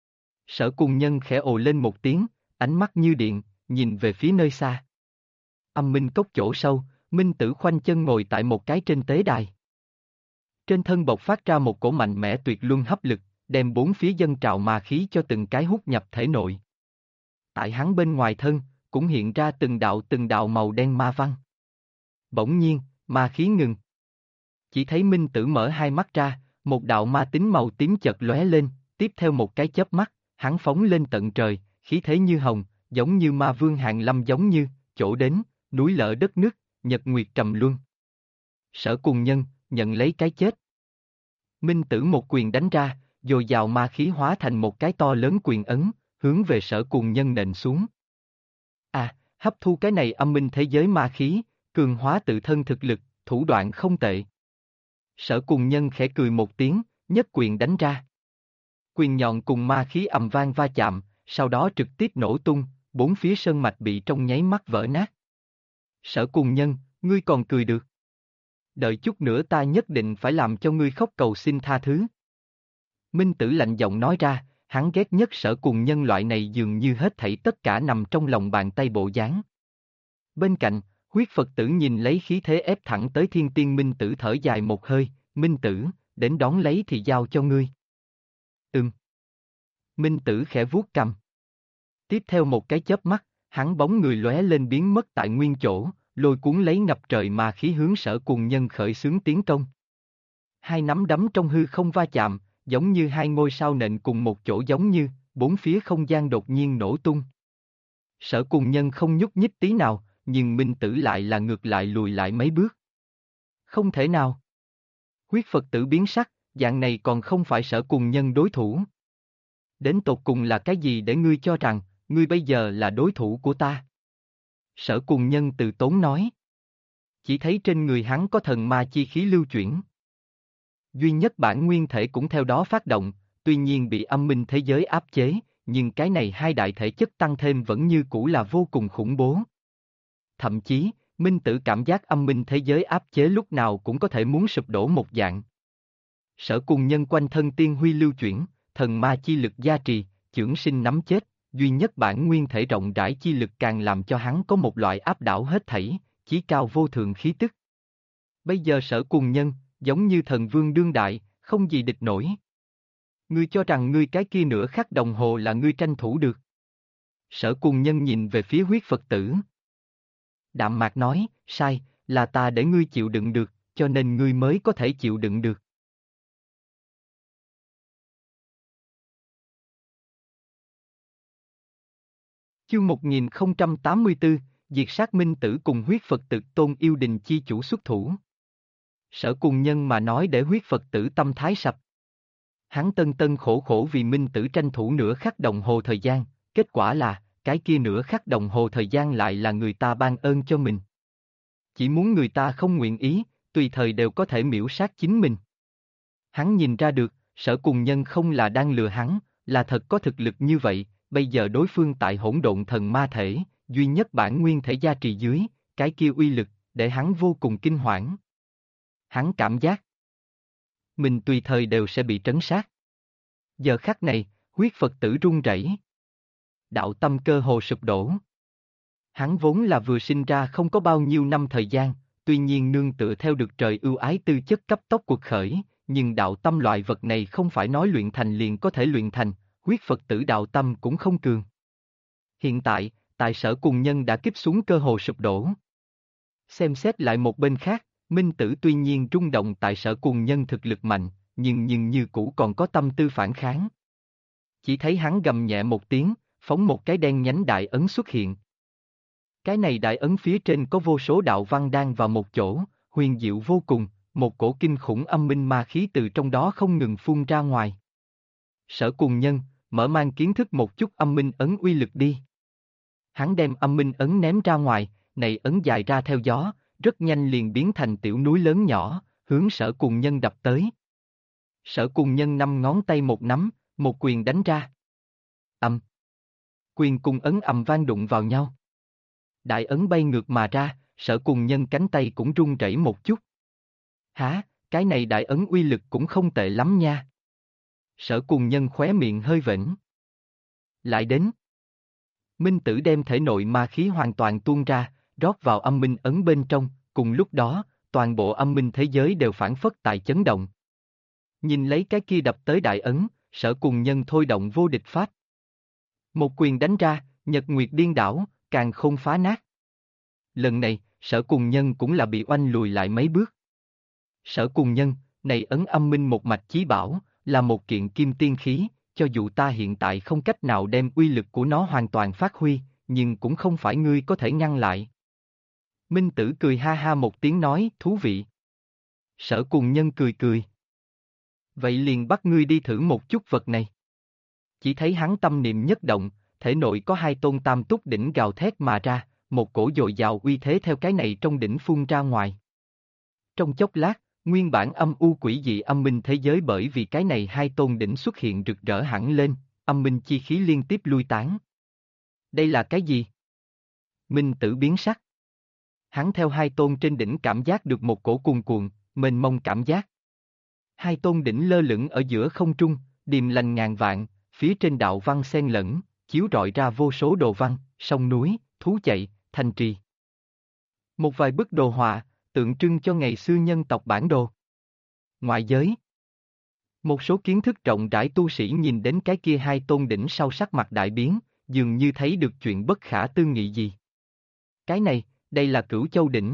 Sở cuồng nhân khẽ ồ lên một tiếng, ánh mắt như điện, nhìn về phía nơi xa. Âm minh cốc chỗ sâu, Minh Tử khoanh chân ngồi tại một cái trên tế đài. Trên thân bộc phát ra một cổ mạnh mẽ tuyệt luân hấp lực, đem bốn phía dâng trào ma khí cho từng cái hút nhập thể nội. Tại hắn bên ngoài thân, cũng hiện ra từng đạo màu đen ma văn. Bỗng nhiên, ma khí ngừng. Chỉ thấy Minh Tử mở hai mắt ra, một đạo ma tính màu tím chợt lóe lên, tiếp theo một cái chớp mắt, hắn phóng lên tận trời, khí thế như hồng, giống như ma vương hàng lâm giống như, chỗ đến, núi lở đất nứt, nhật nguyệt trầm luân. Sở cuồng nhân, nhận lấy cái chết. Minh Tử một quyền đánh ra, dồi dào ma khí hóa thành một cái to lớn quyền ấn, hướng về sở cuồng nhân nện xuống. À, hấp thu cái này âm minh thế giới ma khí, cường hóa tự thân thực lực, thủ đoạn không tệ. Sở cuồng nhân khẽ cười một tiếng, nhất quyền đánh ra. Quyền nhọn cùng ma khí ầm vang va chạm, sau đó trực tiếp nổ tung, bốn phía sơn mạch bị trong nháy mắt vỡ nát. Sở cuồng nhân, ngươi còn cười được. Đợi chút nữa ta nhất định phải làm cho ngươi khóc cầu xin tha thứ. Minh Tử lạnh giọng nói ra, hắn ghét nhất Sở Cùng Nhân loại này dường như hết thảy tất cả nằm trong lòng bàn tay bộ dáng. Bên cạnh, huyết Phật tử nhìn lấy khí thế ép thẳng tới thiên tiên Minh Tử thở dài một hơi, Minh Tử, đến đón lấy thì giao cho ngươi. Minh Tử khẽ vuốt cằm. Tiếp theo một cái chớp mắt, hắn bóng người lóe lên biến mất tại nguyên chỗ, lôi cuốn lấy ngập trời mà khí hướng Sở Cùng Nhân khởi xướng tiến công. Hai nắm đấm trong hư không va chạm, giống như hai ngôi sao nện cùng một chỗ giống như, bốn phía không gian đột nhiên nổ tung. Sở Cùng Nhân không nhúc nhích tí nào, nhưng Minh Tử lại là ngược lại lùi lại mấy bước. Không thể nào. Huyết Phật tử biến sắc, dạng này còn không phải Sở Cùng Nhân đối thủ. Đến tột cùng là cái gì để ngươi cho rằng, ngươi bây giờ là đối thủ của ta? Sở Cùng Nhân từ tốn nói. Chỉ thấy trên người hắn có thần ma chi khí lưu chuyển. Duy nhất bản nguyên thể cũng theo đó phát động, tuy nhiên bị âm minh thế giới áp chế, nhưng cái này hai đại thể chất tăng thêm vẫn như cũ là vô cùng khủng bố. Thậm chí, Minh Tử cảm giác âm minh thế giới áp chế lúc nào cũng có thể muốn sụp đổ một dạng. Sở Cùng Nhân quanh thân tiên huy lưu chuyển, thần ma chi lực gia trì, chưởng sinh nắm chết, duy nhất bản nguyên thể rộng rãi chi lực càng làm cho hắn có một loại áp đảo hết thảy, chí cao vô thượng khí tức. Bây giờ Sở Cùng Nhân, giống như thần vương đương đại, không gì địch nổi. Ngươi cho rằng ngươi cái kia nửa khắc đồng hồ là ngươi tranh thủ được. Sở Cùng Nhân nhìn về phía huyết Phật tử. Đạm mạc nói, sai, là ta để ngươi chịu đựng được, cho nên ngươi mới có thể chịu đựng được. Chương 1084, diệt sát Minh Tử cùng huyết Phật tử Tôn Yêu Đình chi chủ xuất thủ. Sở Cùng Nhân mà nói để huyết Phật tử tâm thái sập. Hắn tân tân khổ khổ vì Minh Tử tranh thủ nửa khắc đồng hồ thời gian, kết quả là, cái kia nửa khắc đồng hồ thời gian lại là người ta ban ơn cho mình. Chỉ muốn người ta không nguyện ý, tùy thời đều có thể miễu sát chính mình. Hắn nhìn ra được, Sở Cùng Nhân không là đang lừa hắn, là thật có thực lực như vậy, bây giờ đối phương tại hỗn độn thần ma thể, duy nhất bản nguyên thể gia trì dưới, cái kia uy lực, để hắn vô cùng kinh hoảng. Hắn cảm giác mình tùy thời đều sẽ bị trấn sát. Giờ khắc này, huyết Phật tử run rẩy. Đạo tâm cơ hồ sụp đổ. Hắn vốn là vừa sinh ra không có bao nhiêu năm thời gian, tuy nhiên nương tựa theo được trời ưu ái tư chất cấp tốc cuộc khởi, nhưng đạo tâm loại vật này không phải nói luyện thành liền có thể luyện thành, huyết Phật tử đạo tâm cũng không cường. Hiện tại, tại Sở Cùng Nhân đã kích xuống cơ hồ sụp đổ. Xem xét lại một bên khác, Minh Tử tuy nhiên rung động tại Sở Cùng Nhân thực lực mạnh, nhưng như cũ còn có tâm tư phản kháng. Chỉ thấy hắn gầm nhẹ một tiếng, phóng một cái đen nhánh đại ấn xuất hiện. Cái này đại ấn phía trên có vô số đạo văn đan vào một chỗ, huyền diệu vô cùng, một cổ kinh khủng âm minh ma khí từ trong đó không ngừng phun ra ngoài. Sở Cùng Nhân, mở mang kiến thức một chút âm minh ấn uy lực đi. Hắn đem âm minh ấn ném ra ngoài, này ấn dài ra theo gió, rất nhanh liền biến thành tiểu núi lớn nhỏ, hướng Sở Cùng Nhân đập tới. Sở Cùng Nhân năm ngón tay một nắm, một quyền đánh ra. Quyền cùng ấn ầm vang đụng vào nhau. Đại ấn bay ngược mà ra, Sở Cùng Nhân cánh tay cũng run rẩy một chút. Hả, cái này đại ấn uy lực cũng không tệ lắm nha. Sở Cùng Nhân khóe miệng hơi vểnh. Lại đến. Minh Tử đem thể nội ma khí hoàn toàn tuôn ra, rót vào âm minh ấn bên trong, cùng lúc đó, toàn bộ âm minh thế giới đều phản phất tại chấn động. Nhìn lấy cái kia đập tới đại ấn, Sở Cùng Nhân thôi động vô địch pháp. Một quyền đánh ra, nhật nguyệt điên đảo, càn khôn phá nát. Lần này, Sở Cùng Nhân cũng là bị oanh lùi lại mấy bước. Sở Cùng Nhân, này ấn âm minh một mạch chí bảo, là một kiện kim tiên khí, cho dù ta hiện tại không cách nào đem uy lực của nó hoàn toàn phát huy, nhưng cũng không phải ngươi có thể ngăn lại. Minh Tử cười ha ha một tiếng nói, thú vị. Sở Cùng Nhân cười cười. Vậy liền bắt ngươi đi thử một chút vật này. Chỉ thấy hắn tâm niệm nhất động, thể nội có hai tôn tam túc đỉnh gào thét mà ra, một cổ dồi dào uy thế theo cái này trong đỉnh phun ra ngoài. Trong chốc lát, nguyên bản âm u quỷ dị âm minh thế giới bởi vì cái này hai tôn đỉnh xuất hiện rực rỡ hẳn lên, âm minh chi khí liên tiếp lui tán. Đây là cái gì? Minh Tử biến sắc. Hắn theo hai tôn trên đỉnh cảm giác được một cổ cuồn cuộn, mênh mông cảm giác. Hai tôn đỉnh lơ lửng ở giữa không trung, điềm lành ngàn vạn, phía trên đạo văn xen lẫn, chiếu rọi ra vô số đồ văn, sông núi, thú chạy, thành trì. Một vài bức đồ họa, tượng trưng cho ngày xưa nhân tộc bản đồ. Ngoại giới. Một số kiến thức rộng rãi tu sĩ nhìn đến cái kia hai tôn đỉnh sau sắc mặt đại biến, dường như thấy được chuyện bất khả tư nghị gì. Cái này, đây là Cửu Châu đỉnh.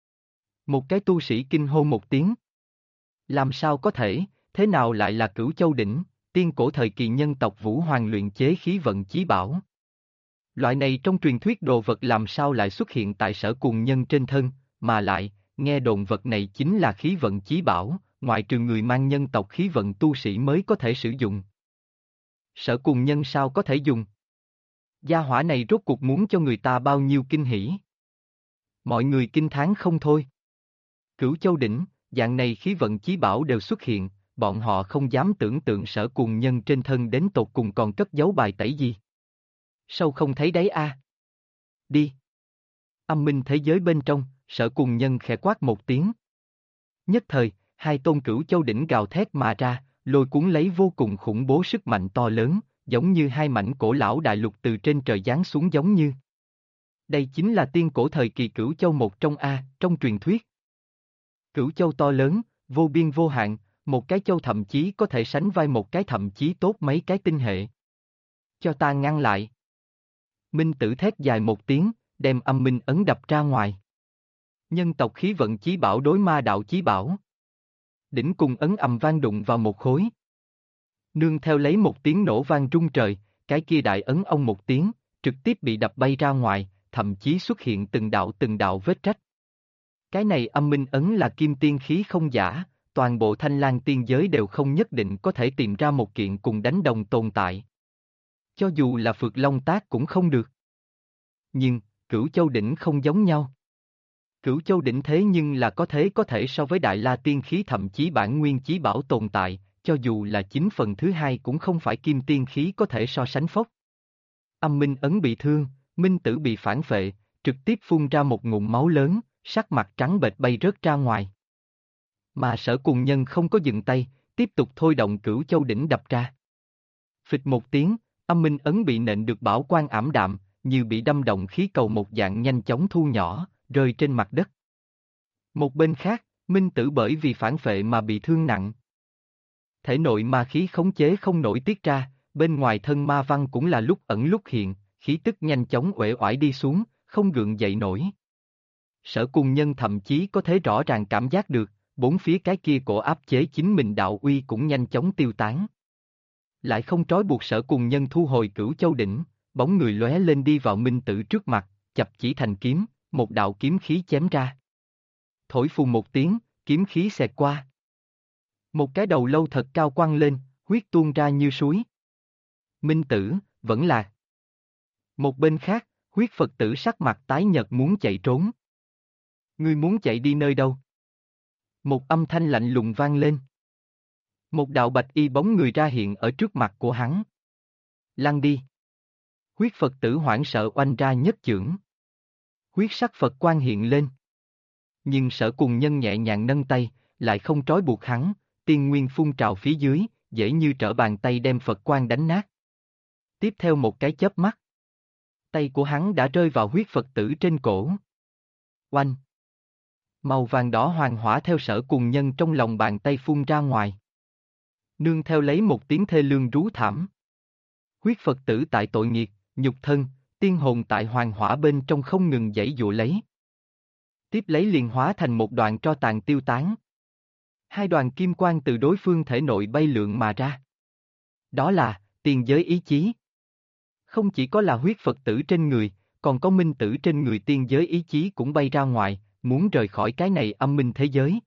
Một cái tu sĩ kinh hô một tiếng. Làm sao có thể, thế nào lại là Cửu Châu đỉnh, tiên cổ thời kỳ nhân tộc Vũ Hoàng luyện chế khí vận chí bảo. Loại này trong truyền thuyết đồ vật làm sao lại xuất hiện tại Sở Cùng Nhân trên thân, mà lại, nghe đồn vật này chính là khí vận chí bảo, ngoại trừ người mang nhân tộc khí vận tu sĩ mới có thể sử dụng. Sở Cùng Nhân sao có thể dùng? Gia hỏa này rốt cuộc muốn cho người ta bao nhiêu kinh hỉ? Mọi người kinh thán không thôi. Cửu Châu đỉnh, dạng này khí vận chí bảo đều xuất hiện, bọn họ không dám tưởng tượng Sở Cùng Nhân trên thân đến tột cùng còn cất giấu bài tẩy gì. Sâu không thấy đáy a. Đi. Âm minh thế giới bên trong, Sở Cùng Nhân khẽ quát một tiếng. Nhất thời, hai tôn Cửu Châu đỉnh gào thét mà ra, lôi cuốn lấy vô cùng khủng bố sức mạnh to lớn, giống như hai mảnh cổ lão đại lục từ trên trời giáng xuống giống như. Đây chính là tiên cổ thời kỳ Cửu Châu một trong trong truyền thuyết. Cửu Châu to lớn, vô biên vô hạn, một cái châu thậm chí có thể sánh vai một cái thậm chí tốt mấy cái tinh hệ. Cho ta ngăn lại. Minh Tử thét dài một tiếng, đem âm minh ấn đập ra ngoài. Nhân tộc khí vận chí bảo đối ma đạo chí bảo. Đỉnh cùng ấn ầm vang đụng vào một khối. Nương theo lấy một tiếng nổ vang rung trời, cái kia đại ấn ông một tiếng, trực tiếp bị đập bay ra ngoài, thậm chí xuất hiện từng đạo vết rách. Cái này âm minh ấn là kim tiên khí không giả, toàn bộ Thanh Lang tiên giới đều không nhất định có thể tìm ra một kiện cùng đánh đồng tồn tại. Cho dù là Phược Long Tác cũng không được. Nhưng, Cửu Châu đỉnh không giống nhau. Cửu Châu đỉnh thế nhưng là có thể so với Đại La tiên khí thậm chí bản nguyên chí bảo tồn tại, cho dù là 9/2 cũng không phải kim tiên khí có thể so sánh phốc. Âm minh ấn bị thương, Minh Tử bị phản phệ, trực tiếp phun ra một ngụm máu lớn, sắc mặt trắng bệch bay rớt ra ngoài. Mà Sở Cùng Nhân không có dừng tay, tiếp tục thôi động Cửu Châu đỉnh đập ra. Phịch một tiếng, âm minh ấn bị nện được bảo quang ảm đạm, như bị đâm động khí cầu một dạng nhanh chóng thu nhỏ, rơi trên mặt đất. Một bên khác, Minh Tử bởi vì phản phệ mà bị thương nặng. Thể nội ma khí khống chế không nổi tiết ra, bên ngoài thân ma văn cũng là lúc ẩn lúc hiện, khí tức nhanh chóng uể oải đi xuống, không gượng dậy nổi. Sở Cùng Nhân thậm chí có thể rõ ràng cảm giác được, bốn phía cái kia cổ áp chế chính mình đạo uy cũng nhanh chóng tiêu tán. Lại không trói buộc Sở Cùng Nhân thu hồi Cửu Châu đỉnh, bóng người lóe lên đi vào Minh Tử trước mặt, chập chỉ thành kiếm, một đạo kiếm khí chém ra. Thổi phù một tiếng, kiếm khí xẹt qua. Một cái đầu lâu thật cao quăng lên, huyết tuôn ra như suối. Minh Tử, vẫn là. Một bên khác, huyết Phật tử sắc mặt tái nhợt muốn chạy trốn. Ngươi muốn chạy đi nơi đâu? Một âm thanh lạnh lùng vang lên. Một đạo bạch y bóng người ra hiện ở trước mặt của hắn. Lăn đi. Huyết Phật tử hoảng sợ oanh ra nhất chưởng. Huyết sắc Phật quang hiện lên. Nhưng Sở Cùng Nhân nhẹ nhàng nâng tay, lại không trói buộc hắn, tiên nguyên phun trào phía dưới, dễ như trở bàn tay đem Phật quang đánh nát. Tiếp theo một cái chớp mắt. Tay của hắn đã rơi vào huyết Phật tử trên cổ. Oanh! Màu vàng đỏ hoàng hỏa theo Sở Cùng Nhân trong lòng bàn tay phun ra ngoài. Nương theo lấy một tiếng thê lương rú thảm. Huyết Phật tử tại tội nghiệt, nhục thân, tiên hồn tại hoàng hỏa bên trong không ngừng giãy giụa lấy. Tiếp lấy liền hóa thành một đoàn tro tàn tiêu tán. Hai đoàn kim quang từ đối phương thể nội bay lượn mà ra. Đó là tiên giới ý chí. Không chỉ có là huyết Phật tử trên người, còn có Minh Tử trên người tiên giới ý chí cũng bay ra ngoài, muốn rời khỏi cái này âm minh thế giới.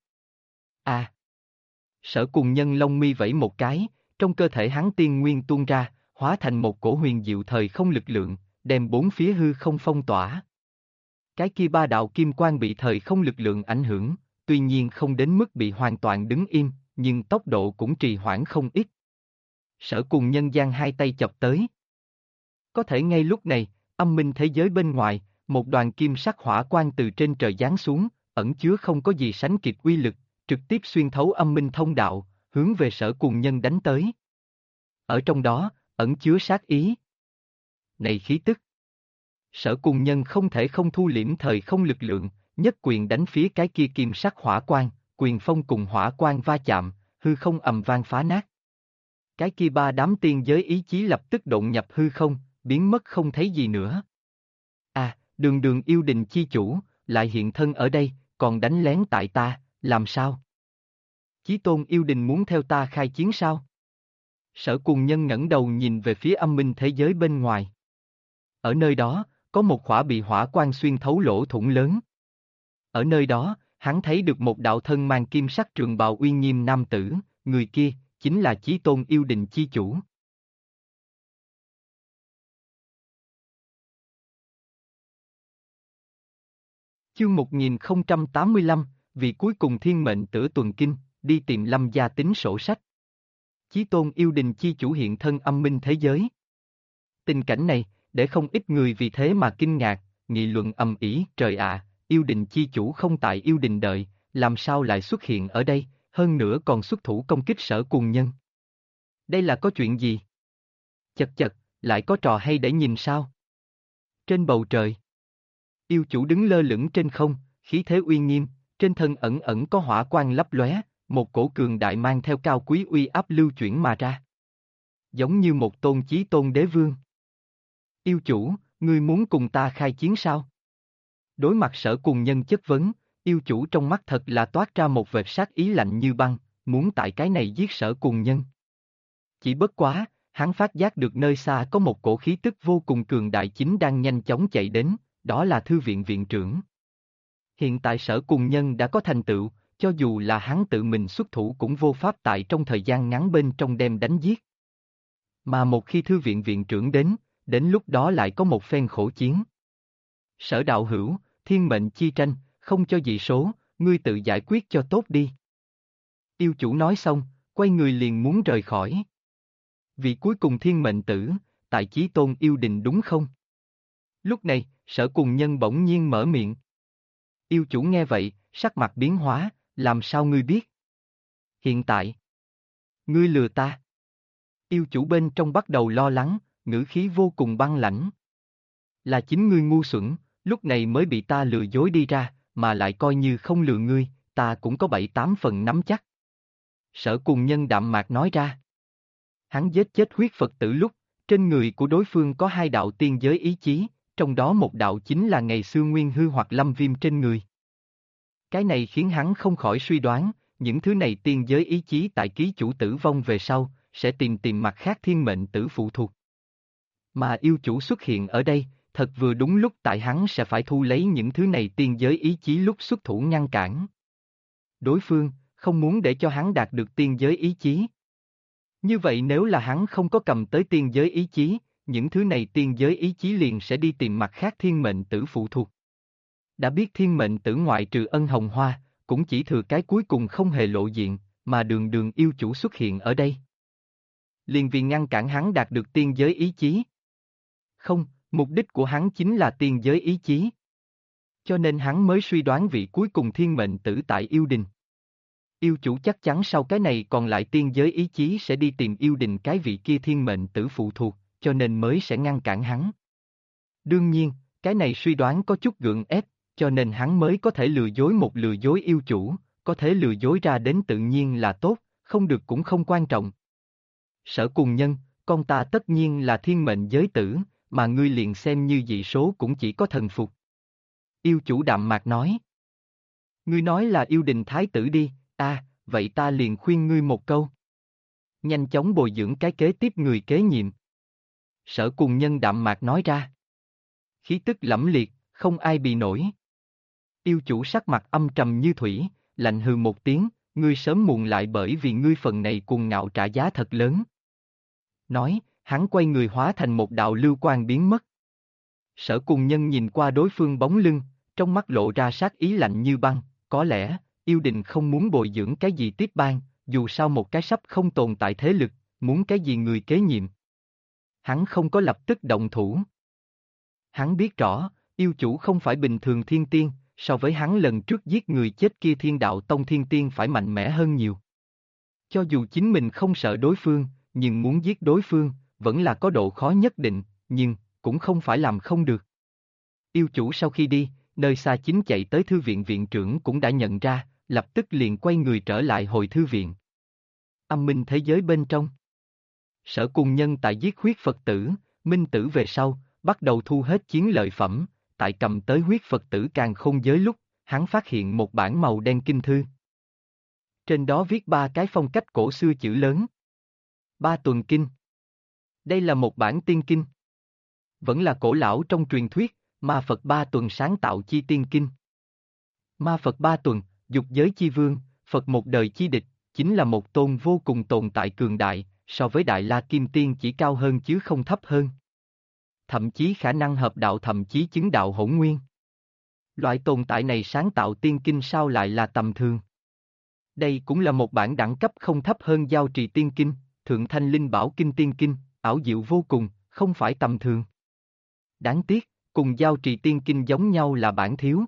Sở Cùng Nhân lông mi vẫy một cái, trong cơ thể hắn tiên nguyên tuôn ra, hóa thành một cổ huyền diệu thời không lực lượng, đem bốn phía hư không phong tỏa. Cái kia ba đạo kim quang bị thời không lực lượng ảnh hưởng, tuy nhiên không đến mức bị hoàn toàn đứng im, nhưng tốc độ cũng trì hoãn không ít. Sở Cùng Nhân giang hai tay chập tới. Có thể ngay lúc này, âm minh thế giới bên ngoài, một đoàn kim sắc hỏa quang từ trên trời giáng xuống, ẩn chứa không có gì sánh kịp uy lực, trực tiếp xuyên thấu âm minh thông đạo, hướng về Sở Cùng Nhân đánh tới. Ở trong đó, ẩn chứa sát ý. Này khí tức! Sở Cùng Nhân không thể không thu liễm thời không lực lượng, nhất quyền đánh phía cái kia kim sắc hỏa quang, quyền phong cùng hỏa quang va chạm, hư không ầm vang phá nát. Cái kia ba đám tiên giới ý chí lập tức độn nhập hư không, biến mất không thấy gì nữa. À, đường đường yêu đình chi chủ, lại hiện thân ở đây, còn đánh lén tại ta, làm sao? Chí tôn yêu đình muốn theo ta khai chiến sao? Sở Cùng Nhân ngẩng đầu nhìn về phía âm minh thế giới bên ngoài. Ở nơi đó, có một khỏa bị hỏa quang xuyên thấu lỗ thủng lớn. Ở nơi đó, hắn thấy được một đạo thân mang kim sắc trường bào uy nghiêm nam tử, người kia, chính là Chí tôn yêu đình chi chủ. Chương 1085, vì cuối cùng thiên mệnh tử tuần kinh, đi tìm Lâm gia tính sổ sách. Chí tôn yêu đình chi chủ hiện thân âm minh thế giới. Tình cảnh này, để không ít người vì thế mà kinh ngạc, nghị luận ầm ĩ, trời ạ, yêu đình chi chủ không tại yêu đình đợi, làm sao lại xuất hiện ở đây, hơn nữa còn xuất thủ công kích Sở Cùng Nhân. Đây là có chuyện gì? Chật chật, lại có trò hay để nhìn sao? Trên bầu trời, yêu chủ đứng lơ lửng trên không, khí thế uy nghiêm, trên thân ẩn ẩn có hỏa quang lấp lóe, một cổ cường đại mang theo cao quý uy áp lưu chuyển mà ra. Giống như một tôn chí tôn đế vương. Yêu chủ, ngươi muốn cùng ta khai chiến sao? Đối mặt Sở Cùng Nhân chất vấn, yêu chủ trong mắt thật là toát ra một vệt sát ý lạnh như băng, muốn tại cái này giết Sở Cùng Nhân. Chỉ bất quá, hắn phát giác được nơi xa có một cổ khí tức vô cùng cường đại chính đang nhanh chóng chạy đến, đó là thư viện viện trưởng. Hiện tại Sở Cùng Nhân đã có thành tựu, cho dù là hắn tự mình xuất thủ cũng vô pháp tại trong thời gian ngắn bên trong đem đánh giết. Mà một khi thư viện viện trưởng đến lúc đó lại có một phen khổ chiến. Sở đạo hữu, thiên mệnh chi tranh, không cho dị số, ngươi tự giải quyết cho tốt đi. Yêu chủ nói xong, quay người liền muốn rời khỏi. Vì cuối cùng thiên mệnh tử, tại Chí tôn yêu đình đúng không? Lúc này, Sở Cùng Nhân bỗng nhiên mở miệng. Yêu chủ nghe vậy, sắc mặt biến hóa, làm sao ngươi biết? Hiện tại, ngươi lừa ta. Yêu chủ bên trong bắt đầu lo lắng, ngữ khí vô cùng băng lãnh. Là chính ngươi ngu xuẩn, lúc này mới bị ta lừa dối đi ra, mà lại coi như không lừa ngươi, ta cũng có 7-8 phần nắm chắc. Sở Cùng Nhân đạm mạc nói ra. Hắn giết chết huyết Phật tử lúc, trên người của đối phương có 2 đạo tiên giới ý chí, trong đó một đạo chính là ngày xưa Nguyên Hư hoặc Lâm Viêm trên người. Cái này khiến hắn không khỏi suy đoán, những thứ này tiên giới ý chí tại ký chủ tử vong về sau, sẽ tìm mặt khác thiên mệnh tử phụ thuộc. Mà yêu chủ xuất hiện ở đây, thật vừa đúng lúc tại hắn sẽ phải thu lấy những thứ này tiên giới ý chí lúc xuất thủ ngăn cản. Đối phương, không muốn để cho hắn đạt được tiên giới ý chí. Như vậy nếu là hắn không có cầm tới tiên giới ý chí, những thứ này tiên giới ý chí liền sẽ đi tìm mặt khác thiên mệnh tử phụ thuộc. Đã biết thiên mệnh tử ngoại trừ Ân Hồng Hoa, cũng chỉ thừa cái cuối cùng không hề lộ diện, mà đường đường yêu chủ xuất hiện ở đây. Liền vì ngăn cản hắn đạt được tiên giới ý chí. Không, mục đích của hắn chính là tiên giới ý chí. Cho nên hắn mới suy đoán vị cuối cùng thiên mệnh tử tại yêu đình. Yêu chủ chắc chắn sau cái này còn lại tiên giới ý chí sẽ đi tìm yêu đình cái vị kia thiên mệnh tử phụ thuộc, cho nên mới sẽ ngăn cản hắn. Đương nhiên, cái này suy đoán có chút gượng ép, cho nên hắn mới có thể lừa dối một lừa dối yêu chủ, có thể lừa dối ra đến tự nhiên là tốt, không được cũng không quan trọng. Sở Cùng Nhân, con ta tất nhiên là thiên mệnh giới tử, mà ngươi liền xem như dị số cũng chỉ có thần phục. Yêu chủ đạm mạc nói. Ngươi nói là yêu đình thái tử đi, vậy ta liền khuyên ngươi một câu. Nhanh chóng bồi dưỡng cái kế tiếp người kế nhiệm. Sở Cùng Nhân đạm mạc nói ra. Khí tức lẫm liệt, không ai bị nổi. Yêu chủ sắc mặt âm trầm như thủy, lạnh hừ một tiếng, ngươi sớm muộn lại bởi vì ngươi phần này cuồng ngạo trả giá thật lớn. Nói, hắn quay người hóa thành một đạo lưu quang biến mất. Sở Cùng Nhân nhìn qua đối phương bóng lưng, trong mắt lộ ra sát ý lạnh như băng, có lẽ, yêu đình không muốn bồi dưỡng cái gì tiếp ban, dù sao một cái sắp không tồn tại thế lực, muốn cái gì người kế nhiệm. Hắn không có lập tức động thủ. Hắn biết rõ, yêu chủ không phải bình thường thiên tiên, so với hắn lần trước giết người chết kia thiên đạo tông thiên tiên phải mạnh mẽ hơn nhiều. Cho dù chính mình không sợ đối phương, nhưng muốn giết đối phương, vẫn là có độ khó nhất định, nhưng, cũng không phải làm không được. Yêu chủ sau khi đi, nơi xa chính chạy tới thư viện viện trưởng cũng đã nhận ra, lập tức liền quay người trở lại hồi thư viện. Âm minh thế giới bên trong. Sở Cùng Nhân tại giết huyết Phật tử, minh tử về sau, bắt đầu thu hết chiến lợi phẩm, tại cầm tới huyết Phật tử Càn Khôn giới lúc, hắn phát hiện một bản màu đen kinh thư. Trên đó viết 3 cái phong cách cổ xưa chữ lớn. Ba tuần kinh. Đây là một bản tiên kinh. Vẫn là cổ lão trong truyền thuyết, Ma Phật Ba Tuần sáng tạo chi tiên kinh. Ma Phật Ba Tuần, dục giới chi vương, Phật một đời chi địch, chính là một tôn vô cùng tồn tại cường đại, so với Đại La Kim Tiên chỉ cao hơn chứ không thấp hơn. Thậm chí khả năng hợp đạo thậm chí chứng đạo hỗn nguyên. Loại tồn tại này sáng tạo tiên kinh sao lại là tầm thường. Đây cũng là một bản đẳng cấp không thấp hơn Giao Trì Tiên Kinh, Thượng Thanh Linh Bảo Kinh Tiên Kinh, ảo diệu vô cùng, không phải tầm thường. Đáng tiếc, cùng Giao Trì Tiên Kinh giống nhau là bản thiếu.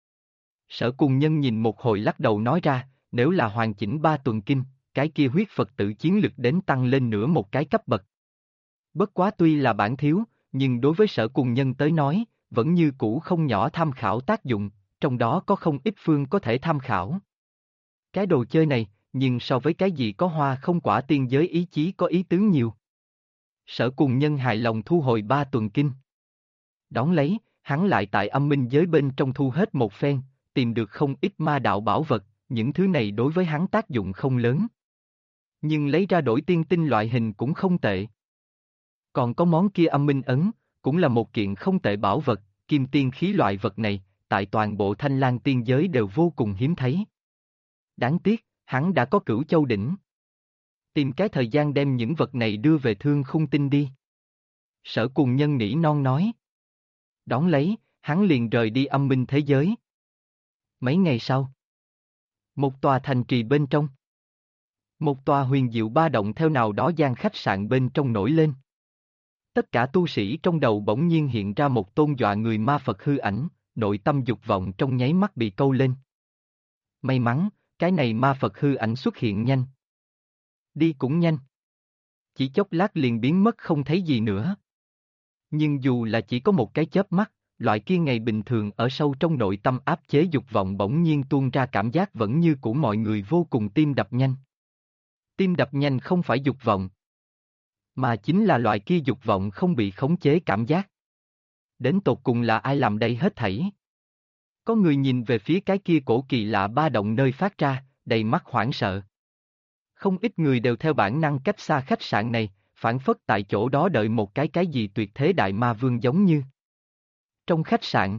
Sở Cùng Nhân nhìn một hồi lắc đầu nói ra, nếu là hoàn chỉnh 3 tuần kinh, cái kia huyết Phật tử chiến lực đến tăng lên nửa một cái cấp bậc. Bất quá tuy là bản thiếu, nhưng đối với Sở Cùng Nhân tới nói, vẫn như cũ không nhỏ tham khảo tác dụng, trong đó có không ít phương có thể tham khảo. Cái đồ chơi này, nhưng so với cái gì có hoa không quả tiên giới ý chí có ý tứ nhiều. Sở Cùng Nhân hài lòng thu hồi 3 tuần kinh. Đón lấy, hắn lại tại âm minh giới bên trong thu hết một phen, tìm được không ít ma đạo bảo vật, những thứ này đối với hắn tác dụng không lớn. Nhưng lấy ra đổi tiên tinh loại hình cũng không tệ. Còn có món kia âm minh ấn, cũng là một kiện không tệ bảo vật, kim tiên khí loại vật này, tại toàn bộ Thanh Lang tiên giới đều vô cùng hiếm thấy. Đáng tiếc, hắn đã có Cửu Châu đỉnh. Tìm cái thời gian đem những vật này đưa về Thương Khung Tinh đi. Sở Cùng Nhân nỉ non nói. Đón lấy, hắn liền rời đi âm minh thế giới. Mấy ngày sau, một tòa thành trì bên trong. Một tòa huyền diệu ba động theo nào đó gian khách sạn bên trong nổi lên. Tất cả tu sĩ trong đầu bỗng nhiên hiện ra một tôn dọa người ma Phật hư ảnh, nội tâm dục vọng trong nháy mắt bị câu lên. May mắn, cái này ma Phật hư ảnh xuất hiện nhanh. Đi cũng nhanh. Chỉ chốc lát liền biến mất không thấy gì nữa. Nhưng dù là chỉ có một cái chớp mắt, loại kia ngày bình thường ở sâu trong nội tâm áp chế dục vọng bỗng nhiên tuôn ra cảm giác vẫn như của mọi người vô cùng tim đập nhanh. Tim đập nhanh không phải dục vọng, mà chính là loại kia dục vọng không bị khống chế cảm giác. Đến tột cùng là ai làm đây hết thảy? Có người nhìn về phía cái kia cổ kỳ lạ ba động nơi phát ra, đầy mắt hoảng sợ. Không ít người đều theo bản năng cách xa khách sạn này, phản phất tại chỗ đó đợi một cái gì tuyệt thế đại ma vương giống như. Trong khách sạn,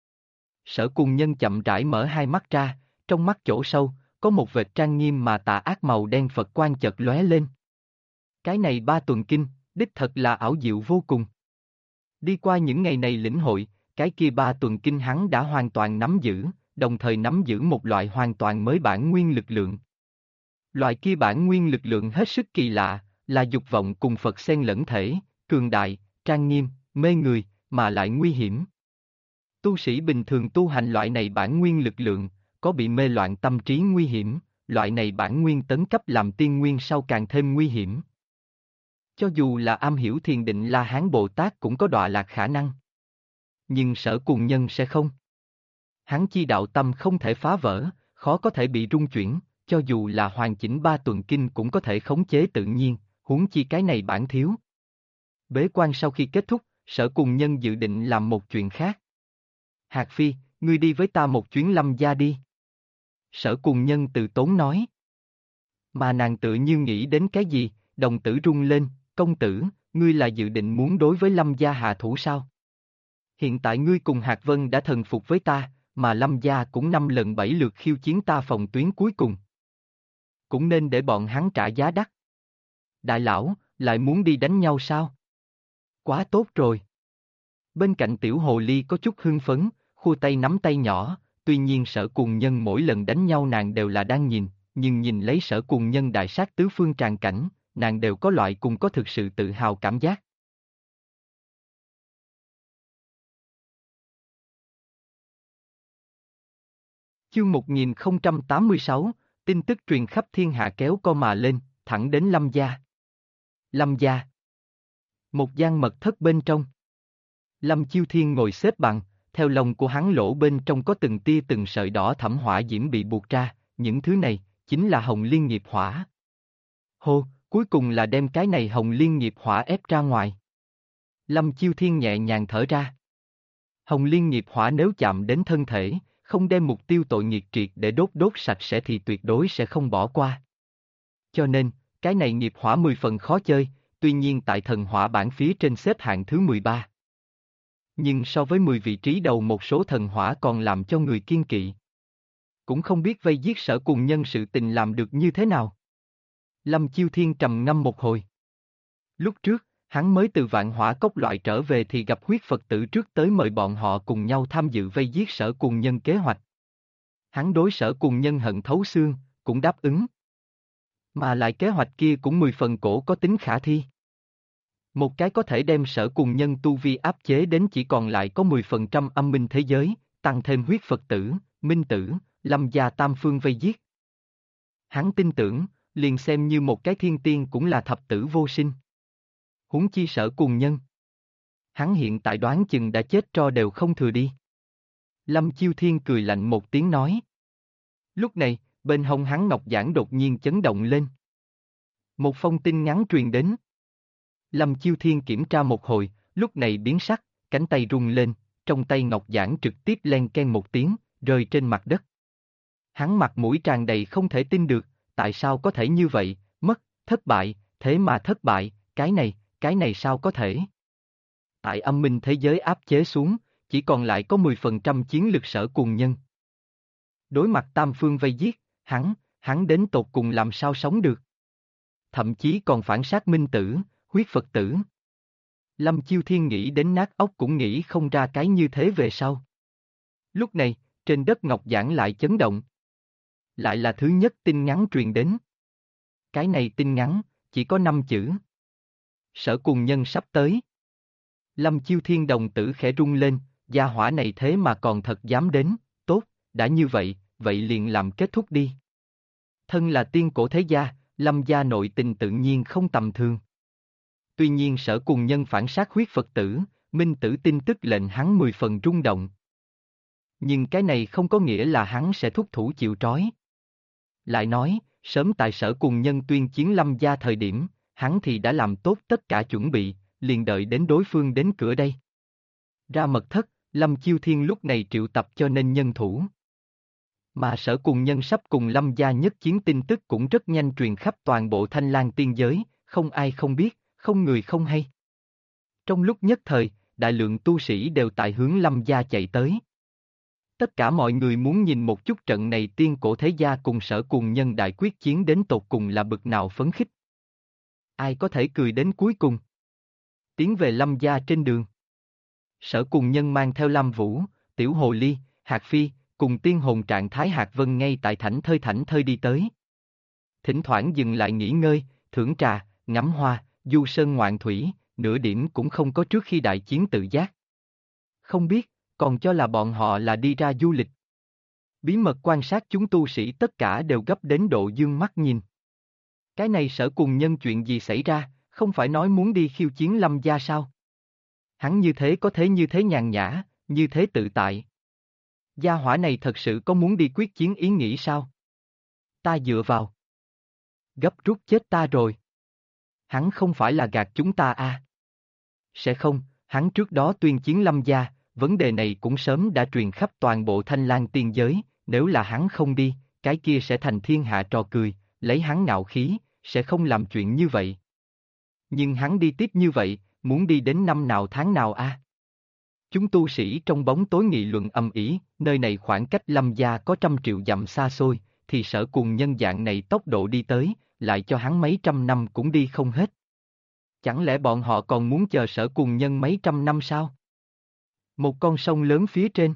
Sở Cùng Nhân chậm rãi mở hai mắt ra, trong mắt chỗ sâu, có một vệt trang nghiêm mà tà ác màu đen Phật quang chợt lóe lên. Cái này 3 tuần kinh, đích thật là ảo diệu vô cùng. Đi qua những ngày này lĩnh hội, cái kia 3 tuần kinh hắn đã hoàn toàn nắm giữ, đồng thời nắm giữ một loại hoàn toàn mới bản nguyên lực lượng. Loại kia bản nguyên lực lượng hết sức kỳ lạ, là dục vọng cùng Phật xen lẫn thể, cường đại, trang nghiêm, mê người, mà lại nguy hiểm. Tu sĩ bình thường tu hành loại này bản nguyên lực lượng, có bị mê loạn tâm trí nguy hiểm, loại này bản nguyên tấn cấp làm tiên nguyên sau càng thêm nguy hiểm. Cho dù là am hiểu thiền định La Hán Bồ Tát cũng có đọa lạc khả năng. Nhưng Sở Cùng Nhân sẽ không. Hắn chi đạo tâm không thể phá vỡ, khó có thể bị rung chuyển, cho dù là hoàn chỉnh 3 tuần kinh cũng có thể khống chế tự nhiên, huống chi cái này bản thiếu. Bế quan sau khi kết thúc, Sở Cùng Nhân dự định làm một chuyện khác. Hạc Phi, ngươi đi với ta một chuyến Lâm gia đi. Sở Cùng Nhân từ tốn nói. Mà nàng tự như nghĩ đến cái gì, đồng tử rung lên, công tử, ngươi là dự định muốn đối với Lâm gia hạ thủ sao? Hiện tại ngươi cùng Hạc Vân đã thần phục với ta, mà Lâm gia cũng 5 lần 7 lượt khiêu chiến ta phòng tuyến cuối cùng. Cũng nên để bọn hắn trả giá đắt. Đại lão, lại muốn đi đánh nhau sao? Quá tốt rồi. Bên cạnh tiểu hồ ly có chút hưng phấn, khua tay nắm tay nhỏ, tuy nhiên Sở Cùng Nhân mỗi lần đánh nhau nàng đều là đang nhìn, nhưng nhìn lấy Sở Cùng Nhân đại sát tứ phương tràn cảnh, nàng đều có loại cùng có thực sự tự hào cảm giác. Chương 1086, tin tức truyền khắp thiên hạ kéo co mà lên, thẳng đến Lâm gia. Lâm gia. Một gian mật thất bên trong. Lâm Chiêu Thiên ngồi xếp bằng, theo lồng của hắn lỗ bên trong có từng tia từng sợi đỏ thẫm hỏa diễm bị buộc ra, những thứ này, chính là hồng liên nghiệp hỏa. Hô, cuối cùng là đem cái này hồng liên nghiệp hỏa ép ra ngoài. Lâm Chiêu Thiên nhẹ nhàng thở ra. Hồng liên nghiệp hỏa nếu chạm đến thân thể, không đem mục tiêu tội nghiệt triệt để đốt sạch sẽ thì tuyệt đối sẽ không bỏ qua. Cho nên, cái này nghiệp hỏa 10 phần khó chơi, tuy nhiên tại thần hỏa bảng phía trên xếp hạng thứ 13. Nhưng so với 10 vị trí đầu một số thần hỏa còn làm cho người kiêng kỵ. Cũng không biết vây giết Sở Cùng Nhân sự tình làm được như thế nào. Lâm Chiêu Thiên trầm ngâm một hồi. Lúc trước, hắn mới từ Vạn Hỏa Cốc loại trở về thì gặp huyết Phật tử trước tới mời bọn họ cùng nhau tham dự vây giết Sở Cùng Nhân kế hoạch. Hắn đối Sở Cùng Nhân hận thấu xương, cũng đáp ứng. Mà lại kế hoạch kia cũng 10 phần cổ có tính khả thi. Một cái có thể đem Sở Cùng Nhân tu vi áp chế đến chỉ còn lại có 10% âm minh thế giới, tăng thêm huyết Phật tử, minh tử, Lâm gia tam phương vây giết. Hắn tin tưởng, liền xem như một cái thiên tiên cũng là thập tử vô sinh. Huống chi Sở Cùng Nhân. Hắn hiện tại đoán chừng đã chết tro đều không thừa đi. Lâm Chiêu Thiên cười lạnh một tiếng nói. Lúc này, bên hông hắn ngọc giản đột nhiên chấn động lên. Một phong tin ngắn truyền đến. Lâm Chiêu Thiên kiểm tra một hồi, lúc này biến sắc, cánh tay rung lên, trong tay ngọc giản trực tiếp len ken một tiếng, rơi trên mặt đất. Hắn mặt mũi tràn đầy không thể tin được, tại sao có thể như vậy, thất bại, thế mà thất bại, cái này sao có thể? Tại âm minh thế giới áp chế xuống, chỉ còn lại có 10% chiến lực Sở Cùng Nhân. Đối mặt tam phương vây giết, hắn đến tột cùng làm sao sống được? Thậm chí còn phản sát minh tử, huyết Phật tử. Lâm Chiêu Thiên nghĩ đến nát óc cũng nghĩ không ra cái như thế về sau. Lúc này, trên đất ngọc giản lại chấn động. Lại là thứ nhất tin ngắn truyền đến. Cái này tin ngắn, chỉ có 5 chữ. Sở Cùng Nhân sắp tới. Lâm Chiêu Thiên đồng tử khẽ rung lên, gia hỏa này thế mà còn thật dám đến, tốt, đã như vậy, vậy liền làm kết thúc đi. Thân là tiên cổ thế gia, Lâm gia nội tình tự nhiên không tầm thường. Tuy nhiên Sở Cùng Nhân phản sát huyết Phật tử, minh tử tin tức lệnh hắn 10 phần rung động. Nhưng cái này không có nghĩa là hắn sẽ thúc thủ chịu trói. Lại nói, sớm tại Sở Cùng Nhân tuyên chiến Lâm gia thời điểm, hắn thì đã làm tốt tất cả chuẩn bị, liền đợi đến đối phương đến cửa đây. Ra mật thất, Lâm Chiêu Thiên lúc này triệu tập cho nên nhân thủ. Mà Sở Cùng Nhân sắp cùng Lâm gia nhất chiến tin tức cũng rất nhanh truyền khắp toàn bộ Thanh Lang tiên giới, không ai không biết, không người không hay. Trong lúc nhất thời, đại lượng tu sĩ đều tại hướng Lâm gia chạy tới. Tất cả mọi người muốn nhìn một chút trận này tiên cổ thế gia cùng Sở Cùng Nhân đại quyết chiến đến tột cùng là bực nào phấn khích. Ai có thể cười đến cuối cùng? Tiến về Lâm gia trên đường. Sở Cùng Nhân mang theo Lam Vũ, Tiểu Hồ Ly, Hạc Phi, cùng tiên hồn trạng thái Hạc Vân ngay tại thảnh thơi đi tới. Thỉnh thoảng dừng lại nghỉ ngơi, thưởng trà, ngắm hoa, du sơn ngoạn thủy, nửa điểm cũng không có trước khi đại chiến tự giác. Không biết, còn cho là bọn họ là đi ra du lịch. Bí mật quan sát chúng tu sĩ tất cả đều gấp đến độ dương mắt nhìn. Cái này Sở Cùng Nhân chuyện gì xảy ra, không phải nói muốn đi khiêu chiến Lâm gia sao? Hắn như thế có thế như thế nhàn nhã, như thế tự tại. Gia hỏa này thật sự có muốn đi quyết chiến ý nghĩ sao? Ta dựa vào. Gấp rút chết ta rồi. Hắn không phải là gạt chúng ta à? Sẽ không, hắn trước đó tuyên chiến Lâm gia, vấn đề này cũng sớm đã truyền khắp toàn bộ Thanh Lang tiên giới, nếu là hắn không đi, cái kia sẽ thành thiên hạ trò cười, lấy hắn ngạo khí, sẽ không làm chuyện như vậy. Nhưng hắn đi tiếp như vậy, muốn đi đến năm nào tháng nào a? Chúng tu sĩ trong bóng tối nghị luận ầm ĩ, nơi này khoảng cách Lâm gia có 100 triệu dặm xa xôi, thì Sở Cùng Nhân dạng này tốc độ đi tới, lại cho hắn mấy trăm năm cũng đi không hết. Chẳng lẽ bọn họ còn muốn chờ Sở Cùng Nhân mấy trăm năm sao? Một con sông lớn phía trên.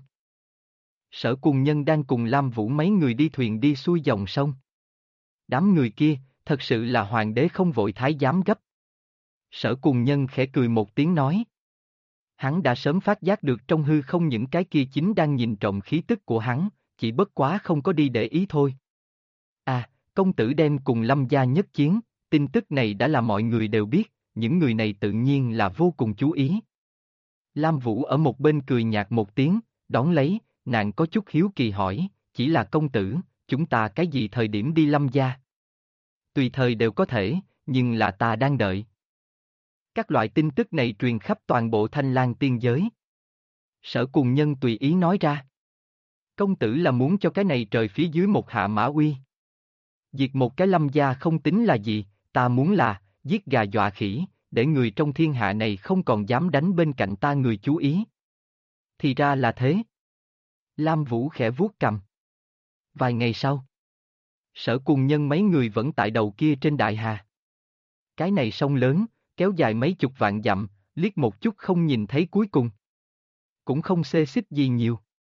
Sở Cùng Nhân đang cùng Lam Vũ mấy người đi thuyền đi xuôi dòng sông. Đám người kia, thật sự là hoàng đế không vội thái giám gấp. Sở Cùng Nhân khẽ cười một tiếng nói. Hắn đã sớm phát giác được trong hư không những cái kia chính đang nhìn trộm khí tức của hắn, chỉ bất quá không có đi để ý thôi. À, công tử đem cùng Lâm gia nhất chiến, tin tức này đã là mọi người đều biết, những người này tự nhiên là vô cùng chú ý. Lam Vũ ở một bên cười nhạt một tiếng, đón lấy, nàng có chút hiếu kỳ hỏi, chỉ là công tử, chúng ta cái gì thời điểm đi Lâm gia? Tùy thời đều có thể, nhưng là ta đang đợi. Các loại tin tức này truyền khắp toàn bộ Thanh Lang tiên giới. Sở Cùng Nhân tùy ý nói ra. Công tử là muốn cho cái này trời phía dưới một hạ mã uy. Diệt một cái Lâm gia không tính là gì, ta muốn là, giết gà dọa khỉ, để người trong thiên hạ này không còn dám đánh bên cạnh ta người chú ý. Thì ra là thế. Lam Vũ khẽ vuốt cằm. Vài ngày sau, Sở Cùng Nhân mấy người vẫn tại đầu kia trên đại hà. Cái này sông lớn, kéo dài mấy chục vạn dặm, liếc một chút không nhìn thấy cuối cùng. Cũng không xê xích gì nhiều.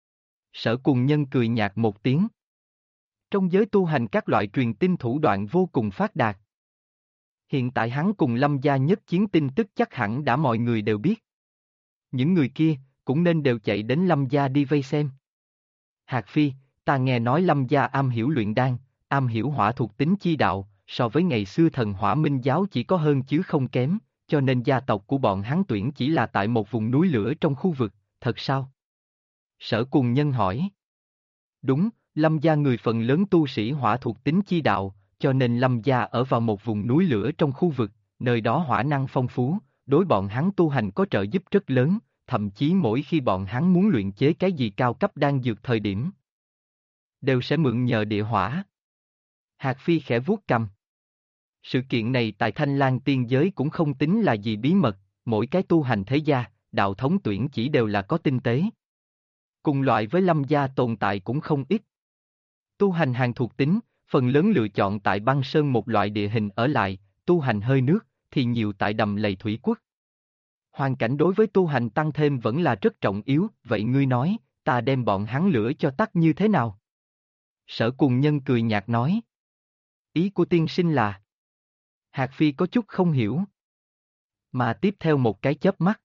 Sở Cùng Nhân cười nhạt một tiếng. Trong giới tu hành các loại truyền tin thủ đoạn vô cùng phát đạt. Hiện tại hắn cùng Lâm gia nhất chiến tin tức chắc hẳn đã mọi người đều biết. Những người kia, cũng nên đều chạy đến Lâm gia đi vây xem. Hạc Phi, ta nghe nói Lâm gia am hiểu luyện đan, am hiểu hỏa thuộc tính chi đạo, so với ngày xưa thần hỏa minh giáo chỉ có hơn chứ không kém, cho nên gia tộc của bọn hắn tuyển chỉ là tại một vùng núi lửa trong khu vực, thật sao? Sở Cùng Nhân hỏi. Đúng, Lâm gia người phần lớn tu sĩ hỏa thuộc tính chi đạo, cho nên Lâm gia ở vào một vùng núi lửa trong khu vực, nơi đó hỏa năng phong phú, đối bọn hắn tu hành có trợ giúp rất lớn, thậm chí mỗi khi bọn hắn muốn luyện chế cái gì cao cấp đan dược thời điểm, đều sẽ mượn nhờ địa hỏa. Hạc Phi khẽ vuốt cằm. Sự kiện này tại Thanh Lang tiên giới cũng không tính là gì bí mật, mỗi cái tu hành thế gia, đạo thống tuyển chỉ đều là có tinh tế. Cùng loại với Lâm gia tồn tại cũng không ít. Tu hành hàng thuộc tính, phần lớn lựa chọn tại băng sơn một loại địa hình ở lại, tu hành hơi nước, thì nhiều tại đầm lầy thủy quốc. Hoàn cảnh đối với tu hành tăng thêm vẫn là rất trọng yếu, vậy ngươi nói, ta đem bọn hắn lửa cho tắt như thế nào? Sở Cùng Nhân cười nhạt nói. Ý của tiên sinh là... Hạc Phi có chút không hiểu. Mà tiếp theo một cái chớp mắt.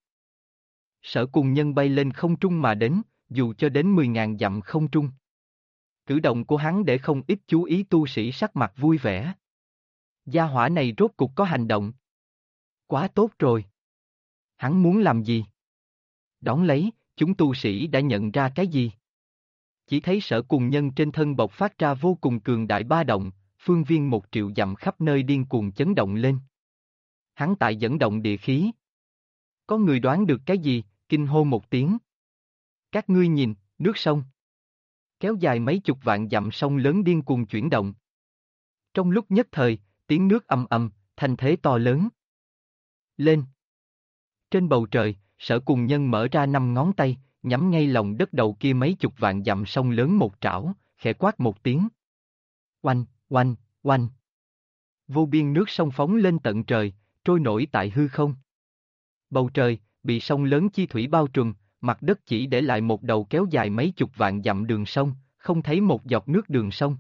Sở Cùng Nhân bay lên không trung mà đến, dù cho đến 10.000 dặm không trung. Cử động của hắn để không ít chú ý tu sĩ sắc mặt vui vẻ. Gia hỏa này rốt cục có hành động. Quá tốt rồi. Hắn muốn làm gì? Đón lấy, chúng tu sĩ đã nhận ra cái gì? Chỉ thấy Sở Cùng Nhân trên thân bộc phát ra vô cùng cường đại ba động, phương viên 1 triệu dặm khắp nơi điên cuồng chấn động lên. Hắn tại dẫn động địa khí. Có người đoán được cái gì, kinh hô một tiếng. Các ngươi nhìn, nước sông. Kéo dài mấy chục vạn dặm sông lớn điên cuồng chuyển động. Trong lúc nhất thời, tiếng nước ầm ầm, thanh thế to lớn. Lên. Trên bầu trời, Sở Cùng Nhân mở ra 5 ngón tay, nhắm ngay lòng đất đầu kia mấy chục vạn dặm sông lớn một trảo, khẽ quát một tiếng. Oanh, oanh, oanh. Vô biên nước sông phóng lên tận trời, trôi nổi tại hư không. Bầu trời, bị sông lớn chi thủy bao trùm, mặt đất chỉ để lại một đầu kéo dài mấy chục vạn dặm đường sông, không thấy một giọt nước đường sông.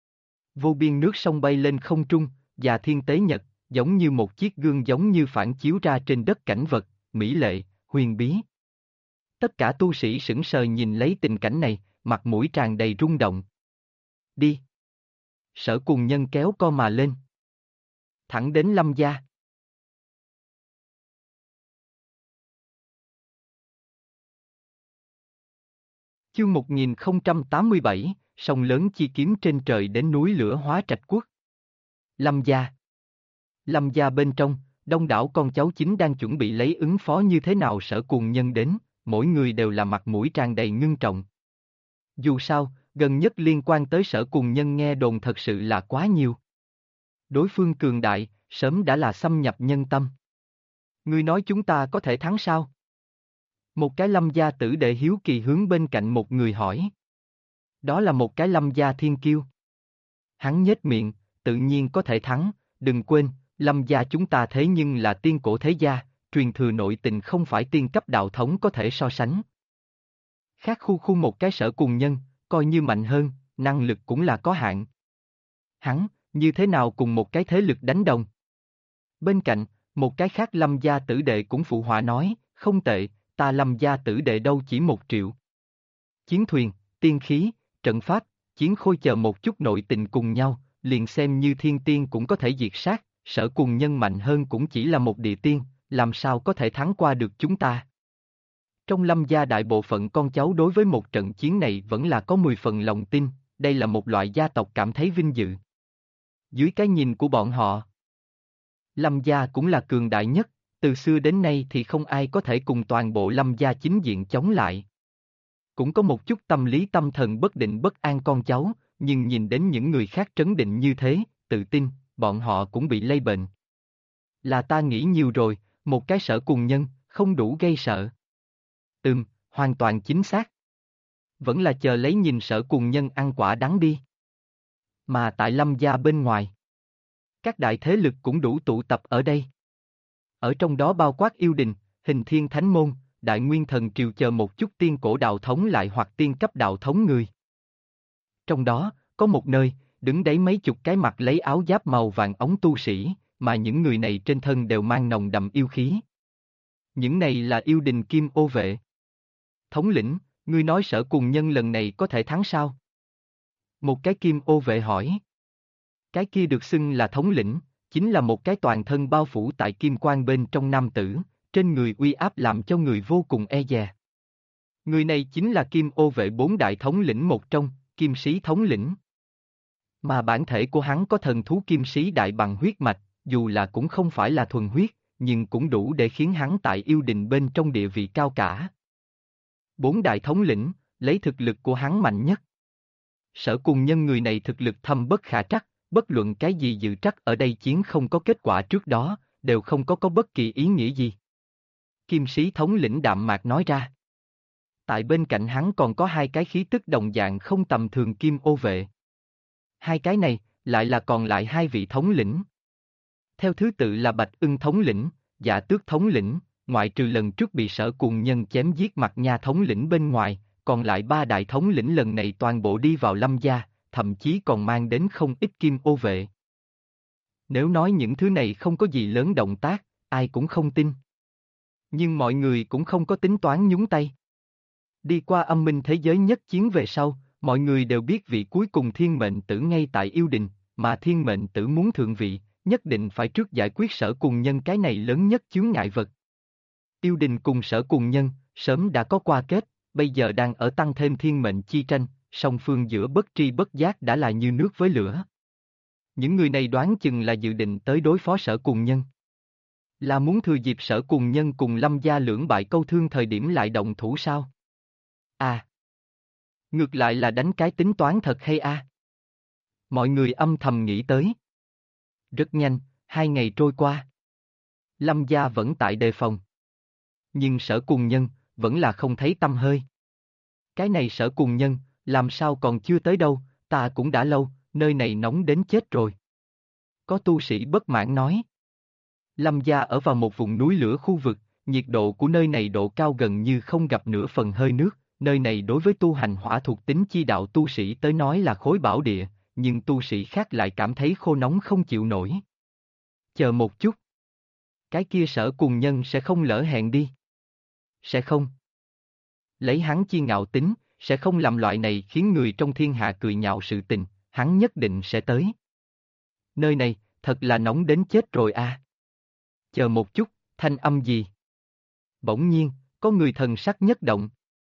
Vô biên nước sông bay lên không trung, và thiên tế nhật, giống như một chiếc gương giống như phản chiếu ra trên đất cảnh vật, mỹ lệ, huyền bí. Tất cả tu sĩ sững sờ nhìn lấy tình cảnh này, mặt mũi tràn đầy rung động. Đi. Sở Cùng Nhân kéo co mà lên. Thẳng đến Lâm gia. Chương 1087, sông lớn chi kiếm trên trời đến núi lửa hóa trạch quốc. Lâm gia. Lâm gia bên trong, đông đảo con cháu chính đang chuẩn bị lấy ứng phó như thế nào Sở Cùng Nhân đến, mỗi người đều là mặt mũi tràn đầy ngưng trọng. Dù sao, gần nhất liên quan tới Sở Cùng Nhân nghe đồn thật sự là quá nhiều. Đối phương cường đại, sớm đã là xâm nhập nhân tâm. Ngươi nói chúng ta có thể thắng sao? Một cái Lâm gia tử đệ hiếu kỳ hướng bên cạnh một người hỏi. Đó là một cái Lâm gia thiên kiêu. Hắn nhếch miệng, tự nhiên có thể thắng, đừng quên, Lâm gia chúng ta thế nhưng là tiên cổ thế gia, truyền thừa nội tình không phải tiên cấp đạo thống có thể so sánh. Khác khu một cái Sở Cùng Nhân, coi như mạnh hơn, năng lực cũng là có hạn. Hắn, như thế nào cùng một cái thế lực đánh đồng? Bên cạnh, một cái khác Lâm gia tử đệ cũng phụ họa nói, không tệ, ta Lâm gia tử đệ đâu chỉ 1 triệu. Chiến thuyền, tiên khí, trận pháp, chiến khôi chờ một chút nội tình cùng nhau, liền xem như thiên tiên cũng có thể diệt sát, Sở Cùng Nhân mạnh hơn cũng chỉ là một địa tiên, làm sao có thể thắng qua được chúng ta. Trong Lâm gia đại bộ phận con cháu đối với một trận chiến này vẫn là có 10 phần lòng tin, đây là một loại gia tộc cảm thấy vinh dự. Dưới cái nhìn của bọn họ, Lâm gia cũng là cường đại nhất, từ xưa đến nay thì không ai có thể cùng toàn bộ Lâm gia chính diện chống lại. Cũng có một chút tâm lý tâm thần bất định bất an con cháu, nhưng nhìn đến những người khác trấn định như thế, tự tin, bọn họ cũng bị lây bệnh. Là ta nghĩ nhiều rồi, một cái Sở Cùng Nhân, không đủ gây sợ. Hoàn toàn chính xác. Vẫn là chờ lấy nhìn Sở Cùng Nhân ăn quả đắng đi. Mà tại Lâm gia bên ngoài, các đại thế lực cũng đủ tụ tập ở đây. Ở trong đó bao quát Yêu Đình, Hình Thiên Thánh Môn, Đại Nguyên Thần Triều chờ một chút tiên cổ đạo thống lại hoặc tiên cấp đạo thống người. Trong đó, có một nơi, đứng đấy mấy chục cái mặt lấy áo giáp màu vàng ống tu sĩ, mà những người này trên thân đều mang nồng đậm yêu khí. Những này là Yêu Đình Kim Ô Vệ. Thống lĩnh, ngươi nói Sở Cùng Nhân lần này có thể thắng sao? Một cái Kim Ô Vệ hỏi. Cái kia được xưng là thống lĩnh, chính là một cái toàn thân bao phủ tại kim quang bên trong nam tử, trên người uy áp làm cho người vô cùng e dè. Người này chính là Kim Ô Vệ 4 đại thống lĩnh một trong, Kim Sĩ thống lĩnh. Mà bản thể của hắn có thần thú Kim Sĩ đại bằng huyết mạch, dù là cũng không phải là thuần huyết, nhưng cũng đủ để khiến hắn tại Yêu Đình bên trong địa vị cao cả. 4 đại thống lĩnh, lấy thực lực của hắn mạnh nhất. Sở Cùng Nhân người này thực lực thâm bất khả trắc, bất luận cái gì dự trắc ở đây chiến không có kết quả trước đó, đều không có bất kỳ ý nghĩa gì. Kim Sĩ thống lĩnh đạm mạc nói ra. Tại bên cạnh hắn còn có 2 cái khí tức đồng dạng không tầm thường Kim Ô Vệ. 2 cái này, lại là còn lại 2 vị thống lĩnh. Theo thứ tự là Bạch Ưng thống lĩnh, Dạ Tước thống lĩnh, ngoại trừ lần trước bị Sở Cùng Nhân chém giết Mặt Nha thống lĩnh bên ngoài, còn lại 3 đại thống lĩnh lần này toàn bộ đi vào Lâm gia, thậm chí còn mang đến không ít Kim Ô Vệ. Nếu nói những thứ này không có gì lớn động tác, ai cũng không tin. Nhưng mọi người cũng không có tính toán nhúng tay. Đi qua âm minh thế giới nhất chiến về sau, mọi người đều biết vị cuối cùng Thiên Mệnh Tử ngay tại Yêu Đình, mà Thiên Mệnh Tử muốn thượng vị, nhất định phải trước giải quyết Sở Cùng Nhân cái này lớn nhất chướng ngại vật. Yêu Đình cùng Sở Cùng Nhân, sớm đã có qua kết, bây giờ đang ở tăng thêm thiên mệnh chi tranh, song phương giữa bất tri bất giác đã là như nước với lửa. Những người này đoán chừng là dự định tới đối phó Sở Cùng Nhân. Là muốn thừa dịp Sở Cùng Nhân cùng Lâm gia lưỡng bại câu thương thời điểm lại động thủ sao? À! Ngược lại là đánh cái tính toán thật hay a? Mọi người âm thầm nghĩ tới. Rất nhanh, 2 ngày trôi qua. Lâm gia vẫn tại đề phòng. Nhưng Sở Cùng Nhân, vẫn là không thấy tăm hơi. Cái này Sở Cùng Nhân, làm sao còn chưa tới đâu, ta cũng đã lâu, nơi này nóng đến chết rồi. Có tu sĩ bất mãn nói. Lâm gia ở vào một vùng núi lửa khu vực, nhiệt độ của nơi này độ cao gần như không gặp nửa phần hơi nước, nơi này đối với tu hành hỏa thuộc tính chi đạo tu sĩ tới nói là khối bảo địa, nhưng tu sĩ khác lại cảm thấy khô nóng không chịu nổi. Chờ một chút. Cái kia Sở Cùng Nhân sẽ không lỡ hẹn đi. Sẽ không. Lấy hắn chi ngạo tính, sẽ không làm loại này khiến người trong thiên hạ cười nhạo sự tình, hắn nhất định sẽ tới. Nơi này, thật là nóng đến chết rồi a. Chờ một chút, thanh âm gì? Bỗng nhiên, có người thần sắc nhất động.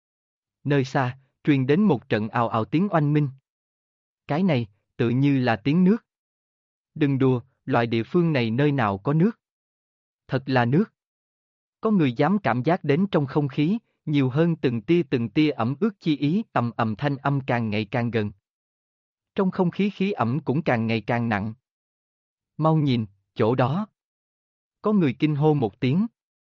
Nơi xa, truyền đến một trận ào ào tiếng oanh minh. Cái này, tự như là tiếng nước. Đừng đùa, loại địa phương này nơi nào có nước? Thật là nước. Có người dám cảm giác đến trong không khí, nhiều hơn từng tia ẩm ướt chi ý, ầm ầm thanh âm càng ngày càng gần. Trong không khí khí ẩm cũng càng ngày càng nặng. Mau nhìn, chỗ đó. Có người kinh hô một tiếng.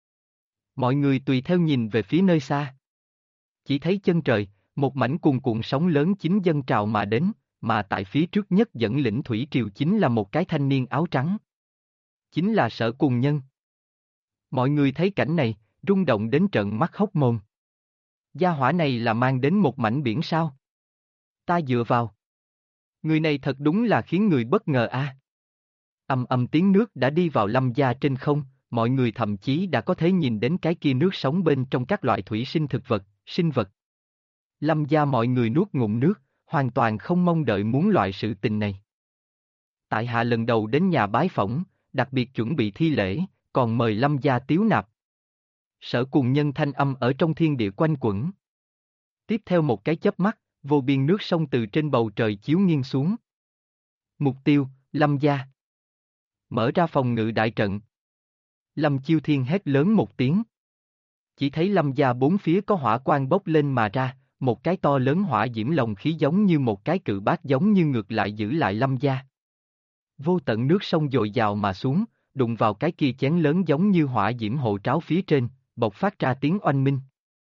Mọi người tùy theo nhìn về phía nơi xa. Chỉ thấy chân trời, một mảnh cuồn cuộn sóng lớn chính dâng trào mà đến, mà tại phía trước nhất dẫn lĩnh thủy triều chính là một cái thanh niên áo trắng. Chính là Sở Cùng Nhân. Mọi người thấy cảnh này, rung động đến trợn mắt hốc mồm. Gia hỏa này là mang đến một mảnh biển sao? Ta dựa vào. Người này thật đúng là khiến người bất ngờ a. Ầm ầm tiếng nước đã đi vào Lâm gia trên không, mọi người thậm chí đã có thể nhìn đến cái kia nước sống bên trong các loại thủy sinh thực vật, sinh vật. Lâm gia mọi người nuốt ngụm nước, hoàn toàn không mong đợi muốn loại sự tình này. Tại hạ lần đầu đến nhà bái phỏng, đặc biệt chuẩn bị thi lễ, còn mời Lâm gia tiếu nạp. Sở Cuồng Nhân thanh âm ở trong thiên địa quanh quẩn. Tiếp theo một cái chớp mắt, vô biên nước sông từ trên bầu trời chiếu nghiêng xuống. Mục tiêu, Lâm gia. Mở ra phòng ngự đại trận. Lâm Chiêu Thiên hét lớn một tiếng. Chỉ thấy Lâm gia bốn phía có hỏa quang bốc lên mà ra, một cái to lớn hỏa diễm lồng khí giống như một cái cự bát giống như ngược lại giữ lại Lâm gia. Vô tận nước sông dội dào mà xuống, đụng vào cái kia chén lớn giống như hỏa diễm hộ tráo phía trên, bộc phát ra tiếng oanh minh.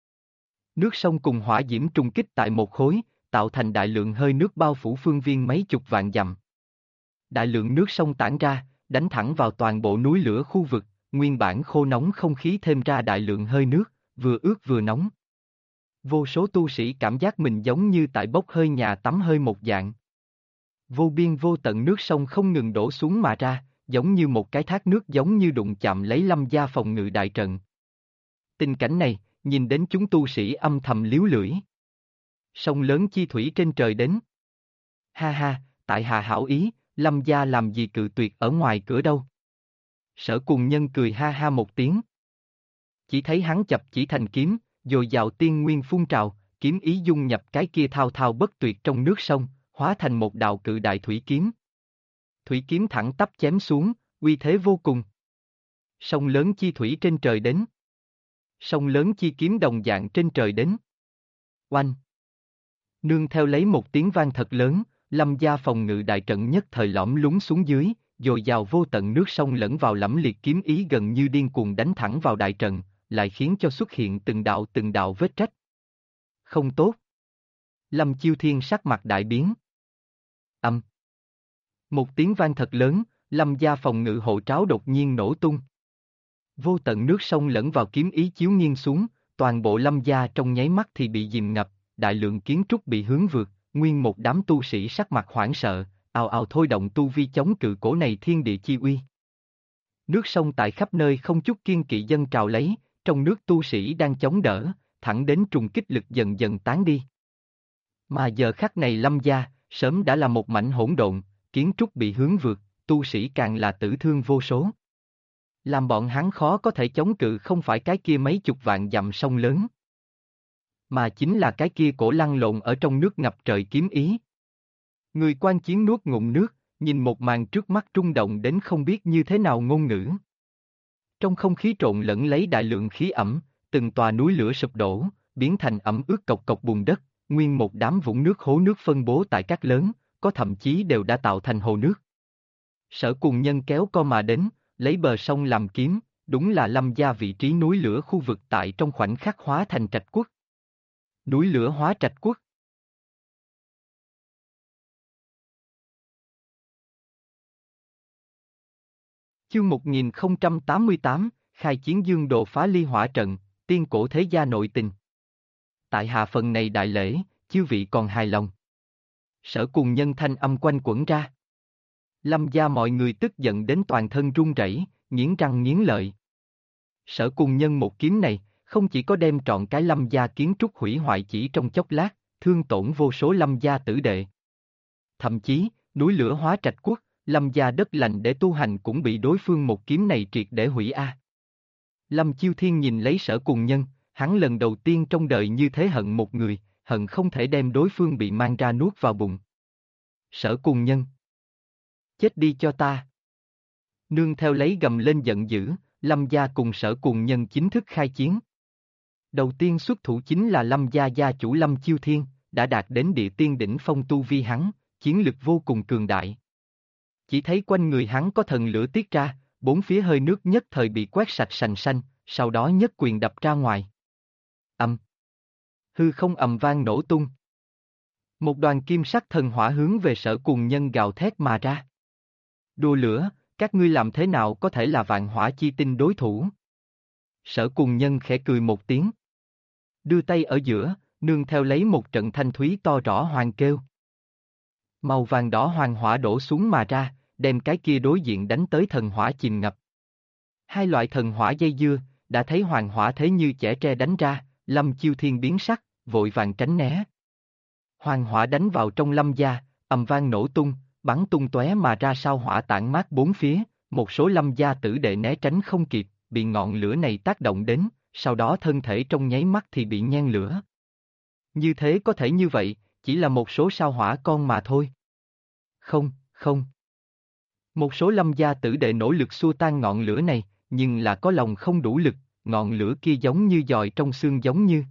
Nước sông cùng hỏa diễm trùng kích tại một khối, tạo thành đại lượng hơi nước bao phủ phương viên mấy chục vạn dặm. Đại lượng nước sông tản ra, đánh thẳng vào toàn bộ núi lửa khu vực, nguyên bản khô nóng không khí thêm ra đại lượng hơi nước, vừa ướt vừa nóng. Vô số tu sĩ cảm giác mình giống như tại bốc hơi nhà tắm hơi một dạng. Vô biên vô tận nước sông không ngừng đổ xuống mà ra, giống như một cái thác nước giống như đụng chạm lấy Lâm gia phòng ngự đại trận. Tình cảnh này, nhìn đến chúng tu sĩ âm thầm líu lưỡi. Sông lớn chi thủy trên trời đến. Ha ha, tại hạ hảo ý, Lâm gia làm gì cự tuyệt ở ngoài cửa đâu. Sở Cuồng Nhân cười ha ha một tiếng. Chỉ thấy hắn chập chỉ thành kiếm, dồi dào tiên nguyên phun trào, kiếm ý dung nhập cái kia thao thao bất tuyệt trong nước sông, hóa thành một đạo cự đại thủy kiếm. Thủy kiếm thẳng tắp chém xuống, uy thế vô cùng. Sông lớn chi thủy trên trời đến. Sông lớn chi kiếm đồng dạng trên trời đến. Oanh! Nương theo lấy một tiếng vang thật lớn, Lâm gia phòng ngự đại trận nhất thời lõm lún xuống dưới, dồi dào vô tận nước sông lẫn vào lẫm liệt kiếm ý gần như điên cuồng đánh thẳng vào đại trận, lại khiến cho xuất hiện từng đạo vết rách. Không tốt. Lâm Chiêu Thiên sắc mặt đại biến. Âm. Một tiếng vang thật lớn, Lâm gia phòng ngự hộ tráo đột nhiên nổ tung. Vô tận nước sông lẫn vào kiếm ý chiếu nghiêng xuống, toàn bộ Lâm gia trong nháy mắt thì bị dìm ngập, đại lượng kiến trúc bị hướng vượt, nguyên một đám tu sĩ sắc mặt hoảng sợ, ào ào thôi động tu vi chống cự cổ này thiên địa chi uy. Nước sông tại khắp nơi không chút kiên kỵ dâng trào lấy, trong nước tu sĩ đang chống đỡ, thẳng đến trùng kích lực dần dần tán đi. Mà giờ khắc này Lâm gia, sớm đã là một mảnh hỗn độn, kiến trúc bị hướng vượt, tu sĩ càng là tử thương vô số. Làm bọn hắn khó có thể chống cự không phải cái kia mấy chục vạn dặm sông lớn, mà chính là cái kia cổ lăn lộn ở trong nước ngập trời kiếm ý. Người quan chiến nuốt ngụm nước, nhìn một màn trước mắt rung động đến không biết như thế nào ngôn ngữ. Trong không khí trộn lẫn lấy đại lượng khí ẩm, từng tòa núi lửa sụp đổ, biến thành ẩm ướt cộc cộc bùn đất, nguyên một đám vũng nước hố nước phân bố tại các lớn, có thậm chí đều đã tạo thành hồ nước. Sở Cuồng Nhân kéo co mà đến, lấy bờ sông làm kiếm, đúng là Lâm gia vị trí núi lửa khu vực tại trong khoảnh khắc hóa thành trạch quốc. Núi lửa hóa trạch quốc. Chương 1088, khai chiến dương đồ phá ly hỏa trận, tiên cổ thế gia nội tình. Tại hạ phần này đại lễ, chư vị còn hài lòng. Sở Cuồng Nhân thanh âm quanh quẩn ra. Lâm gia mọi người tức giận đến toàn thân run rẩy, nghiến răng nghiến lợi. Sở Cuồng Nhân một kiếm này, không chỉ có đem trọn cái Lâm gia kiến trúc hủy hoại chỉ trong chốc lát, thương tổn vô số Lâm gia tử đệ. Thậm chí, núi lửa hóa trạch quốc, Lâm gia đất lành để tu hành cũng bị đối phương một kiếm này triệt để hủy a. Lâm Chiêu Thiên nhìn lấy Sở Cuồng Nhân, hắn lần đầu tiên trong đời như thế hận một người, hận không thể đem đối phương bị mang ra nuốt vào bụng. Sở Cuồng Nhân. Chết đi cho ta. Nương theo lấy gầm lên giận dữ, Lâm gia cùng Sở Cuồng Nhân chính thức khai chiến. Đầu tiên xuất thủ chính là Lâm gia gia chủ Lâm Chiêu Thiên, đã đạt đến địa tiên đỉnh phong tu vi hắn, chiến lực vô cùng cường đại. Chỉ thấy quanh người hắn có thần lửa tiết ra, bốn phía hơi nước nhất thời bị quét sạch sành xanh, sau đó nhất quyền đập ra ngoài. Âm. Hư không ầm vang nổ tung. Một đoàn kim sắc thần hỏa hướng về Sở Cuồng Nhân gào thét mà ra. Đùa lửa, các ngươi làm thế nào có thể là vạn hỏa chi tinh đối thủ? Sở Cuồng Nhân khẽ cười một tiếng. Đưa tay ở giữa, nương theo lấy một trận thanh thúy to rõ hoàng kêu. Màu vàng đỏ hoàng hỏa đổ xuống mà ra, đem cái kia đối diện đánh tới thần hỏa chìm ngập. Hai loại thần hỏa dây dưa, đã thấy hoàng hỏa thế như chẻ tre đánh ra, Lâm Chiêu Thiên biến sắc, vội vàng tránh né. Hoàng hỏa đánh vào trong Lâm gia, ầm vang nổ tung, bắn tung tóe mà ra sao hỏa tản mát bốn phía, một số Lâm gia tử đệ né tránh không kịp, bị ngọn lửa này tác động đến, sau đó thân thể trong nháy mắt thì bị nhen lửa. Như thế có thể như vậy, chỉ là một số sao hỏa con mà thôi. Không, không. Một số Lâm gia tử đệ nỗ lực xua tan ngọn lửa này, nhưng là có lòng không đủ lực, ngọn lửa kia giống như dòi trong xương giống như.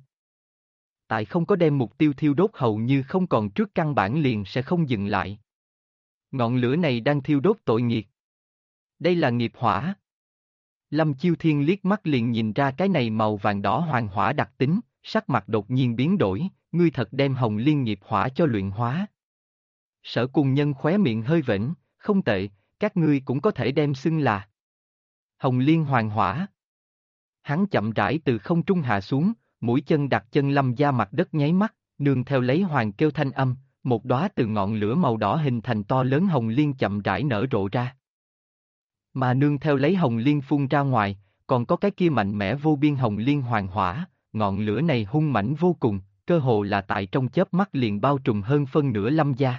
Tại không có đem mục tiêu thiêu đốt hầu như không còn trước căn bản liền sẽ không dừng lại. Ngọn lửa này đang thiêu đốt tội nghiệp. Đây là nghiệp hỏa. Lâm Chiêu Thiên liếc mắt liền nhìn ra cái này màu vàng đỏ hoàng hỏa đặc tính, sắc mặt đột nhiên biến đổi, ngươi thật đem hồng liên nghiệp hỏa cho luyện hóa. Sở Cùng Nhân khóe miệng hơi vểnh, không tệ, các ngươi cũng có thể đem xưng là hồng liên hoàng hỏa. Hắn chậm rãi từ không trung hạ xuống, mũi chân đặt chân Lâm gia mặt đất nháy mắt, nương theo lấy hoàng kêu thanh âm, một đóa từ ngọn lửa màu đỏ hình thành to lớn hồng liên chậm rãi nở rộ ra. Mà nương theo lấy hồng liên phun ra ngoài, còn có cái kia mạnh mẽ vô biên hồng liên hoàng hỏa, ngọn lửa này hung mãnh vô cùng, cơ hồ là tại trong chớp mắt liền bao trùm hơn phân nửa Lâm gia.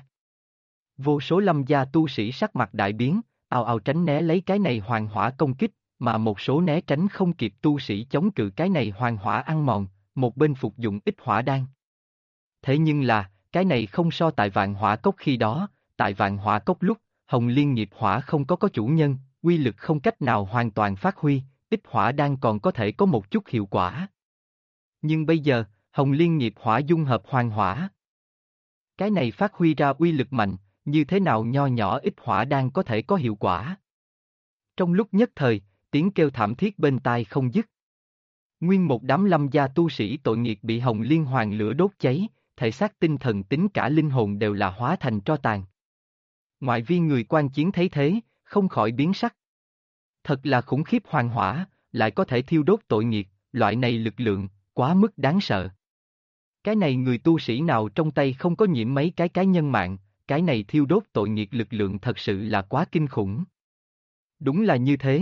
Vô số Lâm gia tu sĩ sắc mặt đại biến, ào ào tránh né lấy cái này hoàng hỏa công kích, mà một số né tránh không kịp tu sĩ chống cự cái này hoàng hỏa ăn mòn, một bên phục dụng ít hỏa đan. Thế nhưng là, cái này không so tại vạn hỏa cốc khi đó, tại vạn hỏa cốc lúc, hồng liên nghiệp hỏa không có chủ nhân, quy lực không cách nào hoàn toàn phát huy, ít hỏa đan còn có thể có một chút hiệu quả. Nhưng bây giờ, hồng liên nghiệp hỏa dung hợp hoàng hỏa. Cái này phát huy ra uy lực mạnh, như thế nào nho nhỏ ít hỏa đan có thể có hiệu quả. Trong lúc nhất thời, tiếng kêu thảm thiết bên tai không dứt. Nguyên một đám Lâm gia tu sĩ tội nghiệp bị hồng liên hoàng lửa đốt cháy, thể xác tinh thần tính cả linh hồn đều là hóa thành tro tàn. Ngoại vi người quan chiến thấy thế, không khỏi biến sắc. Thật là khủng khiếp hoàng hỏa, lại có thể thiêu đốt tội nghiệp, loại này lực lượng, quá mức đáng sợ. Cái này người tu sĩ nào trong tay không có nhiễm mấy cái cá nhân mạng, cái này thiêu đốt tội nghiệp lực lượng thật sự là quá kinh khủng. Đúng là như thế.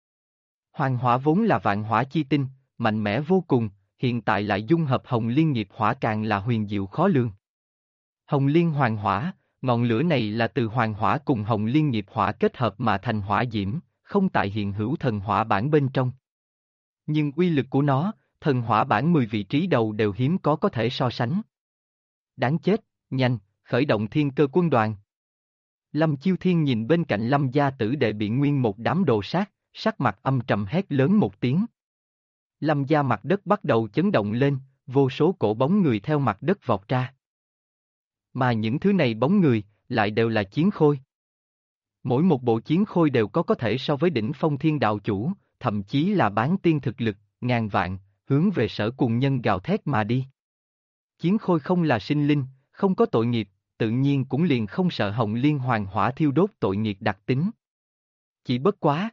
Hoàng hỏa vốn là vạn hỏa chi tinh, mạnh mẽ vô cùng, hiện tại lại dung hợp hồng liên nghiệp hỏa càng là huyền diệu khó lường. Hồng liên hoàng hỏa, ngọn lửa này là từ hoàng hỏa cùng hồng liên nghiệp hỏa kết hợp mà thành hỏa diễm, không tại hiện hữu thần hỏa bản bên trong. Nhưng uy lực của nó, thần hỏa bản 10 vị trí đầu đều hiếm có thể so sánh. Đáng chết, nhanh, khởi động thiên cơ quân đoàn. Lâm Chiêu Thiên nhìn bên cạnh Lâm gia tử đệ bị nguyên một đám đồ sát, sắc mặt âm trầm hét lớn một tiếng. Lâm gia mặt đất bắt đầu chấn động lên, vô số cổ bóng người theo mặt đất vọt ra. Mà những thứ này bóng người, lại đều là chiến khôi. Mỗi một bộ chiến khôi đều có thể so với đỉnh phong thiên đạo chủ, thậm chí là bán tiên thực lực, ngàn vạn, hướng về Sở Cùng Nhân gào thét mà đi. Chiến khôi không là sinh linh, không có tội nghiệp, tự nhiên cũng liền không sợ hồng liên hoàng hỏa thiêu đốt tội nghiệp đặc tính. Chỉ bất quá.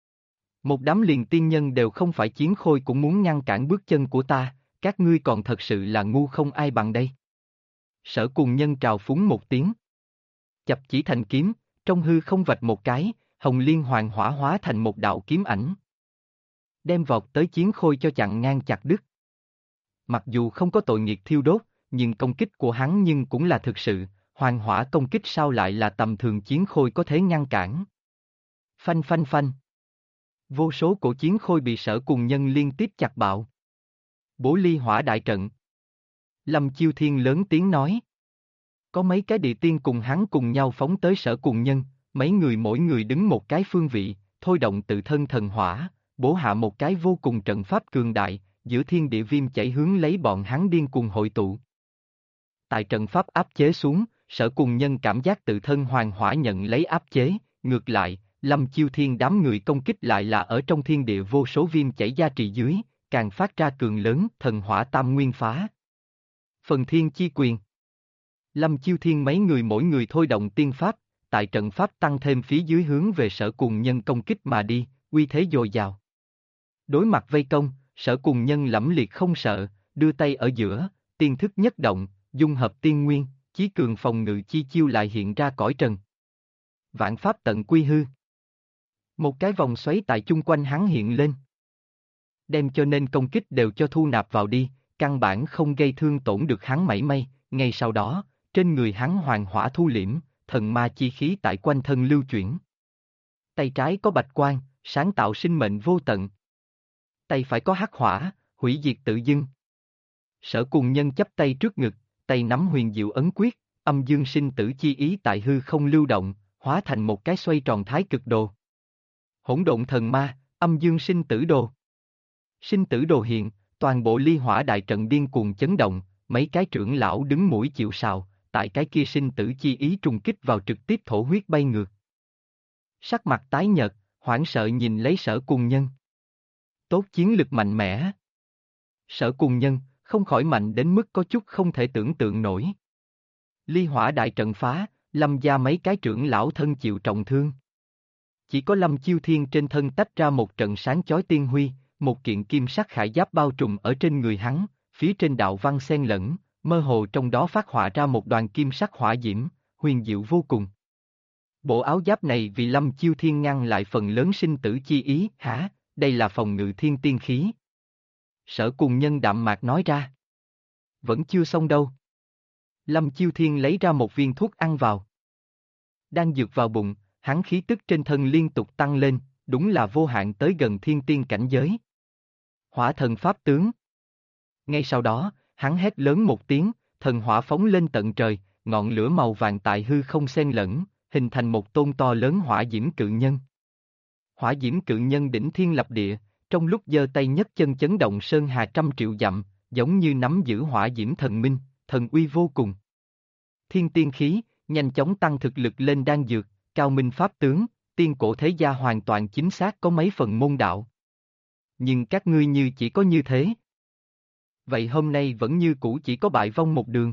Một đám liền tiên nhân đều không phải chiến khôi cũng muốn ngăn cản bước chân của ta, các ngươi còn thật sự là ngu không ai bằng đây. Sở Cùng Nhân trào phúng một tiếng. Chập chỉ thành kiếm, trong hư không vạch một cái, hồng liên hoàng hỏa hóa thành một đạo kiếm ảnh. Đem vọt tới chiến khôi cho chặn ngang chặt đứt. Mặc dù không có tội nghiệp thiêu đốt, nhưng công kích của hắn nhưng cũng là thực sự, hoàng hỏa công kích sao lại là tầm thường chiến khôi có thể ngăn cản. Phanh phanh phanh. Vô số cổ chiến khôi bị Sở Cùng Nhân liên tiếp chặt bạo. Bố ly hỏa đại trận. Lâm Chiêu Thiên lớn tiếng nói. Có mấy cái địa tiên cùng hắn cùng nhau phóng tới Sở Cùng Nhân, mấy người mỗi người đứng một cái phương vị, thôi động tự thân thần hỏa, bố hạ một cái vô cùng trận pháp cường đại, giữa thiên địa viêm chảy hướng lấy bọn hắn điên cuồng hội tụ. Tại trận pháp áp chế xuống, Sở Cùng Nhân cảm giác tự thân hoàng hỏa nhận lấy áp chế, ngược lại, Lâm Chiêu Thiên đám người công kích lại là ở trong thiên địa vô số viêm chảy gia trì dưới, càng phát ra cường lớn, thần hỏa tam nguyên phá. Phần thiên chi quyền. Lâm Chiêu Thiên mấy người mỗi người thôi động tiên pháp, tại trận pháp tăng thêm phía dưới hướng về Sở Cùng Nhân công kích mà đi, uy thế dồi dào. Đối mặt vây công, Sở Cùng Nhân lẫm liệt không sợ, đưa tay ở giữa, tiên thức nhất động, dung hợp tiên nguyên, chí cường phòng ngự chi chiêu lại hiện ra cõi trần. Vạn pháp tận quy hư. Một cái vòng xoáy tại chung quanh hắn hiện lên. Đem cho nên công kích đều cho thu nạp vào đi, căn bản không gây thương tổn được hắn mảy may, ngay sau đó, trên người hắn hoàng hỏa thu liễm, thần ma chi khí tại quanh thân lưu chuyển. tay trái có bạch quang, sáng tạo sinh mệnh vô tận. Tay phải có hắc hỏa, hủy diệt tự dưng. Sở Cùng Nhân chắp tay trước ngực, tay nắm huyền diệu ấn quyết, âm dương sinh tử chi ý tại hư không lưu động, hóa thành một cái xoay tròn thái cực đồ. Hỗn độn thần ma, âm dương sinh tử đồ. Sinh tử đồ hiện, toàn bộ ly hỏa đại trận điên cuồng chấn động, mấy cái trưởng lão đứng mũi chịu sào, tại cái kia sinh tử chi ý trùng kích vào trực tiếp thổ huyết bay ngược. Sắc mặt tái nhợt, hoảng sợ nhìn lấy Sở Cùng Nhân. Tốt chiến lực mạnh mẽ. Sở Cùng Nhân, không khỏi mạnh đến mức có chút không thể tưởng tượng nổi. Ly hỏa đại trận phá, Lâm gia mấy cái trưởng lão thân chịu trọng thương. Chỉ có Lâm Chiêu Thiên trên thân tách ra một trận sáng chói tiên huy, một kiện kim sắc khải giáp bao trùm ở trên người hắn, phía trên đạo văn xen lẫn, mơ hồ trong đó phát họa ra một đoàn kim sắc hỏa diễm, huyền diệu vô cùng. Bộ áo giáp này vì Lâm Chiêu Thiên ngăn lại phần lớn sinh tử chi ý, hả, đây là phòng ngự thiên tiên khí. Sở Cùng Nhân đạm mạc nói ra. Vẫn chưa xong đâu. Lâm Chiêu Thiên lấy ra một viên thuốc ăn vào. Đang dược vào bụng, hắn khí tức trên thân liên tục tăng lên, đúng là vô hạn tới gần thiên tiên cảnh giới. Hỏa thần pháp tướng. Ngay sau đó, hắn hét lớn một tiếng, thần hỏa phóng lên tận trời, ngọn lửa màu vàng tại hư không xen lẫn, hình thành một tôn to lớn hỏa diễm cự nhân. Hỏa diễm cự nhân đỉnh thiên lập địa, trong lúc giơ tay nhấc chân chấn động sơn hà trăm triệu dặm, giống như nắm giữ hỏa diễm thần minh, thần uy vô cùng. Thiên tiên khí, nhanh chóng tăng thực lực lên đan dược, cao minh pháp tướng, tiên cổ thế gia hoàn toàn chính xác có mấy phần môn đạo. Nhưng các ngươi như chỉ có như thế. Vậy hôm nay vẫn như cũ chỉ có bại vong một đường.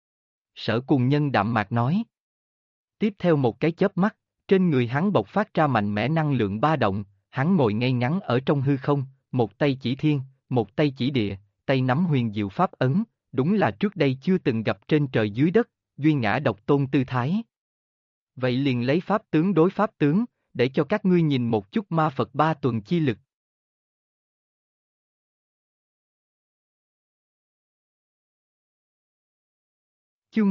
Sở Cùng Nhân đạm mạc nói. Tiếp theo một cái chớp mắt, trên người hắn bộc phát ra mạnh mẽ năng lượng ba động, hắn ngồi ngay ngắn ở trong hư không, một tay chỉ thiên, một tay chỉ địa, tay nắm huyền diệu pháp ấn, đúng là trước đây chưa từng gặp trên trời dưới đất, duy ngã độc tôn tư thái. Vậy liền lấy pháp tướng đối pháp tướng, để cho các ngươi nhìn một chút ma Phật ba tuần chi lực. Chương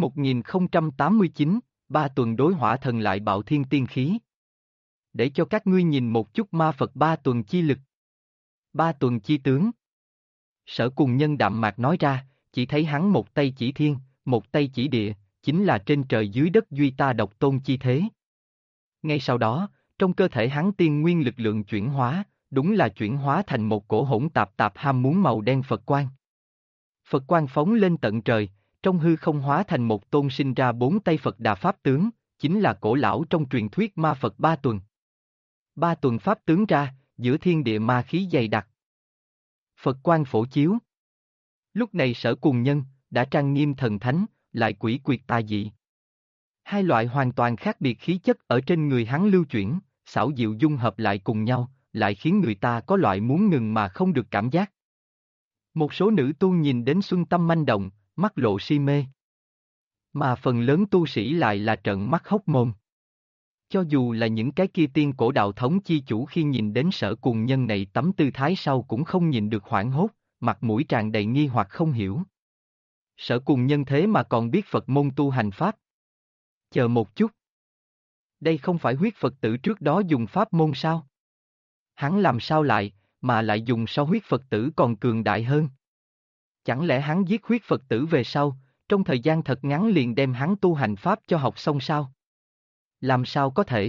1089, ba tuần đối hỏa thần lại bạo thiên tiên khí. Để cho các ngươi nhìn một chút ma Phật ba tuần chi lực. Ba tuần chi tướng. Sở Cùng Nhân đạm mạc nói ra, chỉ thấy hắn một tay chỉ thiên, một tay chỉ địa, chính là trên trời dưới đất duy ta độc tôn chi thế. Ngay sau đó, trong cơ thể hắn tiên nguyên lực lượng chuyển hóa, đúng là chuyển hóa thành một cổ hỗn tạp tạp ham muốn màu đen Phật quang. Phật quang phóng lên tận trời, trong hư không hóa thành một tôn sinh ra bốn tay Phật Đà Pháp tướng, chính là cổ lão trong truyền thuyết ma Phật ba tuần. Ba tuần Pháp tướng ra, giữa thiên địa ma khí dày đặc. Phật quang phổ chiếu. Lúc này Sở Cùng Nhân, đã trang nghiêm thần thánh, lại quỷ quyệt tà dị. Hai loại hoàn toàn khác biệt khí chất ở trên người hắn lưu chuyển, xảo diệu dung hợp lại cùng nhau, lại khiến người ta có loại muốn ngừng mà không được cảm giác. Một số nữ tu nhìn đến xuân tâm manh động, mắt lộ si mê. Mà phần lớn tu sĩ lại là trợn mắt hốc mồm. Cho dù là những cái kia tiên cổ đạo thống chi chủ khi nhìn đến Sở Cùng Nhân này tấm tư thái sau cũng không nhìn được hoảng hốt, mặt mũi tràn đầy nghi hoặc không hiểu. Sở Cùng Nhân thế mà còn biết Phật môn tu hành pháp. Chờ một chút. Đây không phải huyết Phật tử trước đó dùng pháp môn sao? Hắn làm sao lại, mà lại dùng so huyết Phật tử còn cường đại hơn? Chẳng lẽ hắn giết huyết Phật tử về sau, trong thời gian thật ngắn liền đem hắn tu hành pháp cho học xong sao? Làm sao có thể?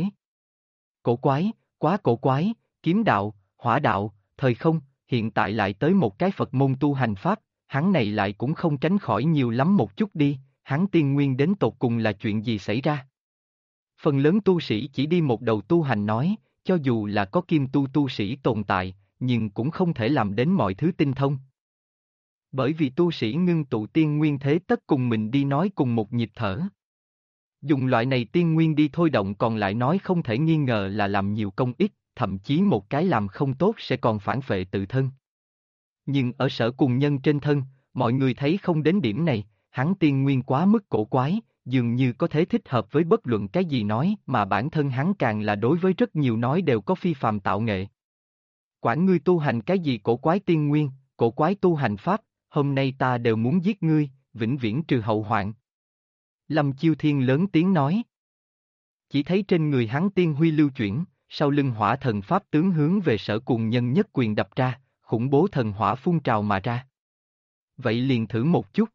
Cổ quái, quá cổ quái, kiếm đạo, hỏa đạo, thời không, hiện tại lại tới một cái Phật môn tu hành pháp, hắn này lại cũng không tránh khỏi nhiều lắm một chút đi, hắn tiên nguyên đến tột cùng là chuyện gì xảy ra? Phần lớn tu sĩ chỉ đi một đầu tu hành nói, cho dù là có kim tu sĩ tồn tại, nhưng cũng không thể làm đến mọi thứ tinh thông. Bởi vì tu sĩ ngưng tụ tiên nguyên thế tất cùng mình đi nói cùng một nhịp thở. Dùng loại này tiên nguyên đi thôi động còn lại nói không thể nghi ngờ là làm nhiều công ít, thậm chí một cái làm không tốt sẽ còn phản phệ tự thân. Nhưng ở Sở Cùng Nhân trên thân, mọi người thấy không đến điểm này, hắn tiên nguyên quá mức cổ quái, dường như có thể thích hợp với bất luận cái gì nói mà bản thân hắn càng là đối với rất nhiều nói đều có phi phàm tạo nghệ. Quản ngươi tu hành cái gì cổ quái tiên nguyên, cổ quái tu hành pháp, hôm nay ta đều muốn giết ngươi, vĩnh viễn trừ hậu hoạn. Lâm Chiêu Thiên lớn tiếng nói. Chỉ thấy trên người hắn tiên huy lưu chuyển, sau lưng hỏa thần pháp tướng hướng về Sở Cuồng Nhân nhất quyền đập ra, khủng bố thần hỏa phun trào mà ra. Vậy liền thử một chút.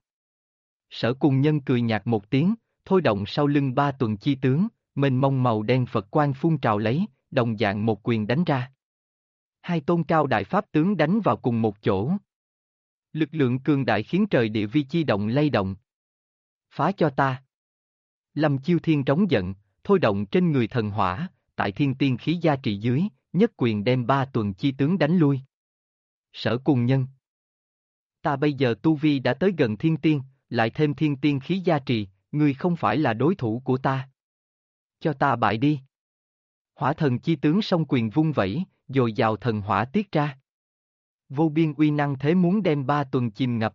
Sở Cuồng Nhân cười nhạt một tiếng, thôi động sau lưng ba tuần chi tướng, mênh mông màu đen Phật quang phun trào lấy, đồng dạng một quyền đánh ra. Hai tôn cao đại pháp tướng đánh vào cùng một chỗ. Lực lượng cường đại khiến trời địa vi chi động lay động. Phá cho ta. Lâm Chiêu Thiên trống giận, thôi động trên người thần hỏa, tại thiên tiên khí gia trị dưới, nhất quyền đem ba tuần chi tướng đánh lui. Sở Cuồng Nhân. Ta bây giờ tu vi đã tới gần thiên tiên, lại thêm thiên tiên khí gia trì, ngươi không phải là đối thủ của ta. Cho ta bại đi. Hỏa thần chi tướng song quyền vung vẩy, dồi dào thần hỏa tiết ra. Vô biên uy năng thế muốn đem ba tuần chìm ngập.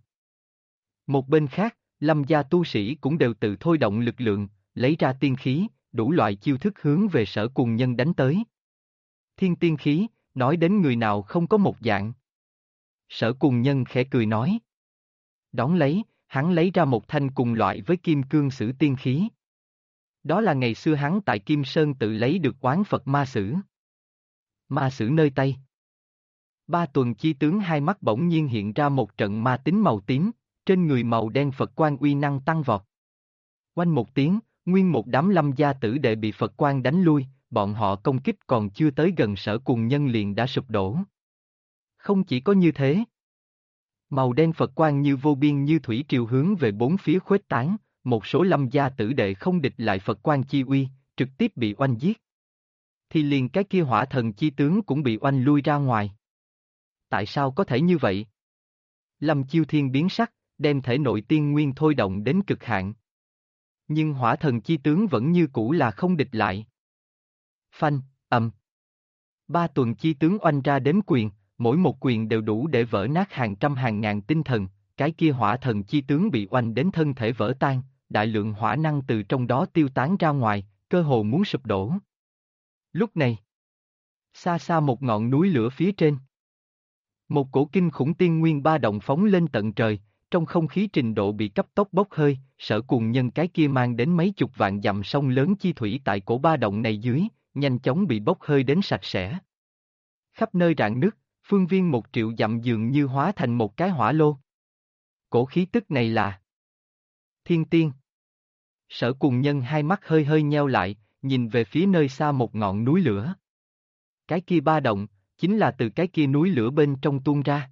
Một bên khác, Lâm gia tu sĩ cũng đều tự thôi động lực lượng, lấy ra tiên khí, đủ loại chiêu thức hướng về Sở Cuồng Nhân đánh tới. Thiên tiên khí, nói đến người nào không có một dạng. Sở Cuồng Nhân khẽ cười nói. Đón lấy, hắn lấy ra một thanh cùng loại với kim cương sử tiên khí. Đó là ngày xưa hắn tại Kim Sơn tự lấy được oán Phật ma sử. Ma sử nơi tay. Ba tuần chi tướng hai mắt bỗng nhiên hiện ra một trận ma tính màu tím, trên người màu đen Phật quang uy năng tăng vọt. Oanh một tiếng, nguyên một đám Lâm gia tử đệ bị Phật quang đánh lui, bọn họ công kích còn chưa tới gần Sở Cuồng Nhân liền đã sụp đổ. Không chỉ có như thế. Màu đen Phật quang như vô biên như thủy triều hướng về bốn phía khuếch tán, một số Lâm gia tử đệ không địch lại Phật quang chi uy, trực tiếp bị oanh giết. Thì liền cái kia hỏa thần chi tướng cũng bị oanh lui ra ngoài. Tại sao có thể như vậy? Lâm Chiêu Thiên biến sắc, đem thể nội tiên nguyên thôi động đến cực hạn. Nhưng hỏa thần chi tướng vẫn như cũ là không địch lại. Phanh, ầm. Ba tuần chi tướng oanh ra đếm quyền, mỗi một quyền đều đủ để vỡ nát hàng trăm hàng ngàn tinh thần, cái kia hỏa thần chi tướng bị oanh đến thân thể vỡ tan, đại lượng hỏa năng từ trong đó tiêu tán ra ngoài, cơ hồ muốn sụp đổ. Lúc này, xa xa một ngọn núi lửa phía trên. Một cổ kinh khủng tiên nguyên ba động phóng lên tận trời, trong không khí trình độ bị cấp tốc bốc hơi, Sở Cuồng Nhân cái kia mang đến mấy chục vạn dặm sông lớn chi thủy tại cổ ba động này dưới, nhanh chóng bị bốc hơi đến sạch sẽ. Khắp nơi rạn nứt, phương viên 1.000.000 dặm dường như hóa thành một cái hỏa lô. Cổ khí tức này là thiên tiên. Sở Cuồng Nhân hai mắt hơi hơi nheo lại, nhìn về phía nơi xa một ngọn núi lửa. Cái kia ba động, chính là từ cái kia núi lửa bên trong tuôn ra.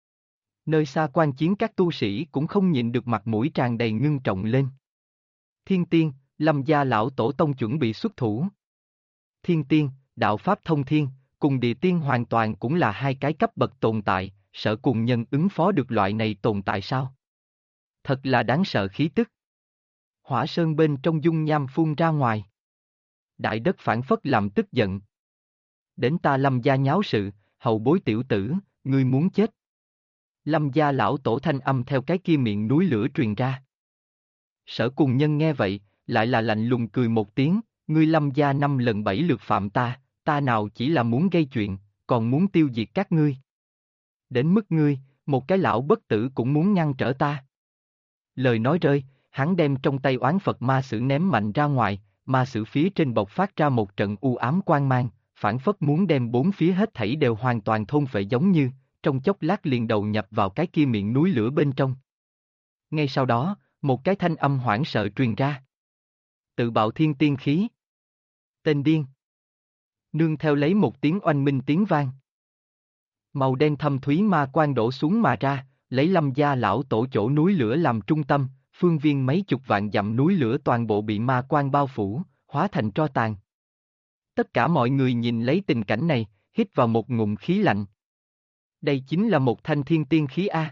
Nơi xa quan chiến các tu sĩ cũng không nhịn được mặt mũi tràn đầy ngưng trọng lên. Thiên tiên, Lâm gia lão tổ tông chuẩn bị xuất thủ. Thiên tiên, đạo pháp thông thiên, cùng địa tiên hoàn toàn cũng là hai cái cấp bậc tồn tại, Sở Cuồng Nhân ứng phó được loại này tồn tại sao? Thật là đáng sợ khí tức. Hỏa sơn bên trong dung nham phun ra ngoài. Đại đất phản phất làm tức giận. Đến ta Lâm gia nháo sự, hậu bối tiểu tử, ngươi muốn chết. Lâm gia lão tổ thanh âm theo cái kia miệng núi lửa truyền ra. Sở Cuồng Nhân nghe vậy, lại là lạnh lùng cười một tiếng, ngươi Lâm gia 5 lần 7 lượt phạm ta, ta nào chỉ là muốn gây chuyện, còn muốn tiêu diệt các ngươi. Đến mức ngươi, một cái lão bất tử cũng muốn ngăn trở ta. Lời nói rơi, hắn đem trong tay oán Phật ma sử ném mạnh ra ngoài, ma sử phía trên bộc phát ra một trận u ám quang mang, phản phất muốn đem bốn phía hết thảy đều hoàn toàn thôn phệ giống như, trong chốc lát liền đầu nhập vào cái kia miệng núi lửa bên trong. Ngay sau đó, một cái thanh âm hoảng sợ truyền ra. Tự bạo thiên tiên khí. Tên điên. Nương theo lấy một tiếng oanh minh tiếng vang. Màu đen thâm thúy ma quang đổ xuống mà ra, lấy Lâm gia lão tổ chỗ núi lửa làm trung tâm, phương viên mấy chục vạn dặm núi lửa toàn bộ bị ma quang bao phủ, hóa thành tro tàn. Tất cả mọi người nhìn lấy tình cảnh này, hít vào một ngụm khí lạnh. Đây chính là một thanh thiên tiên khí A.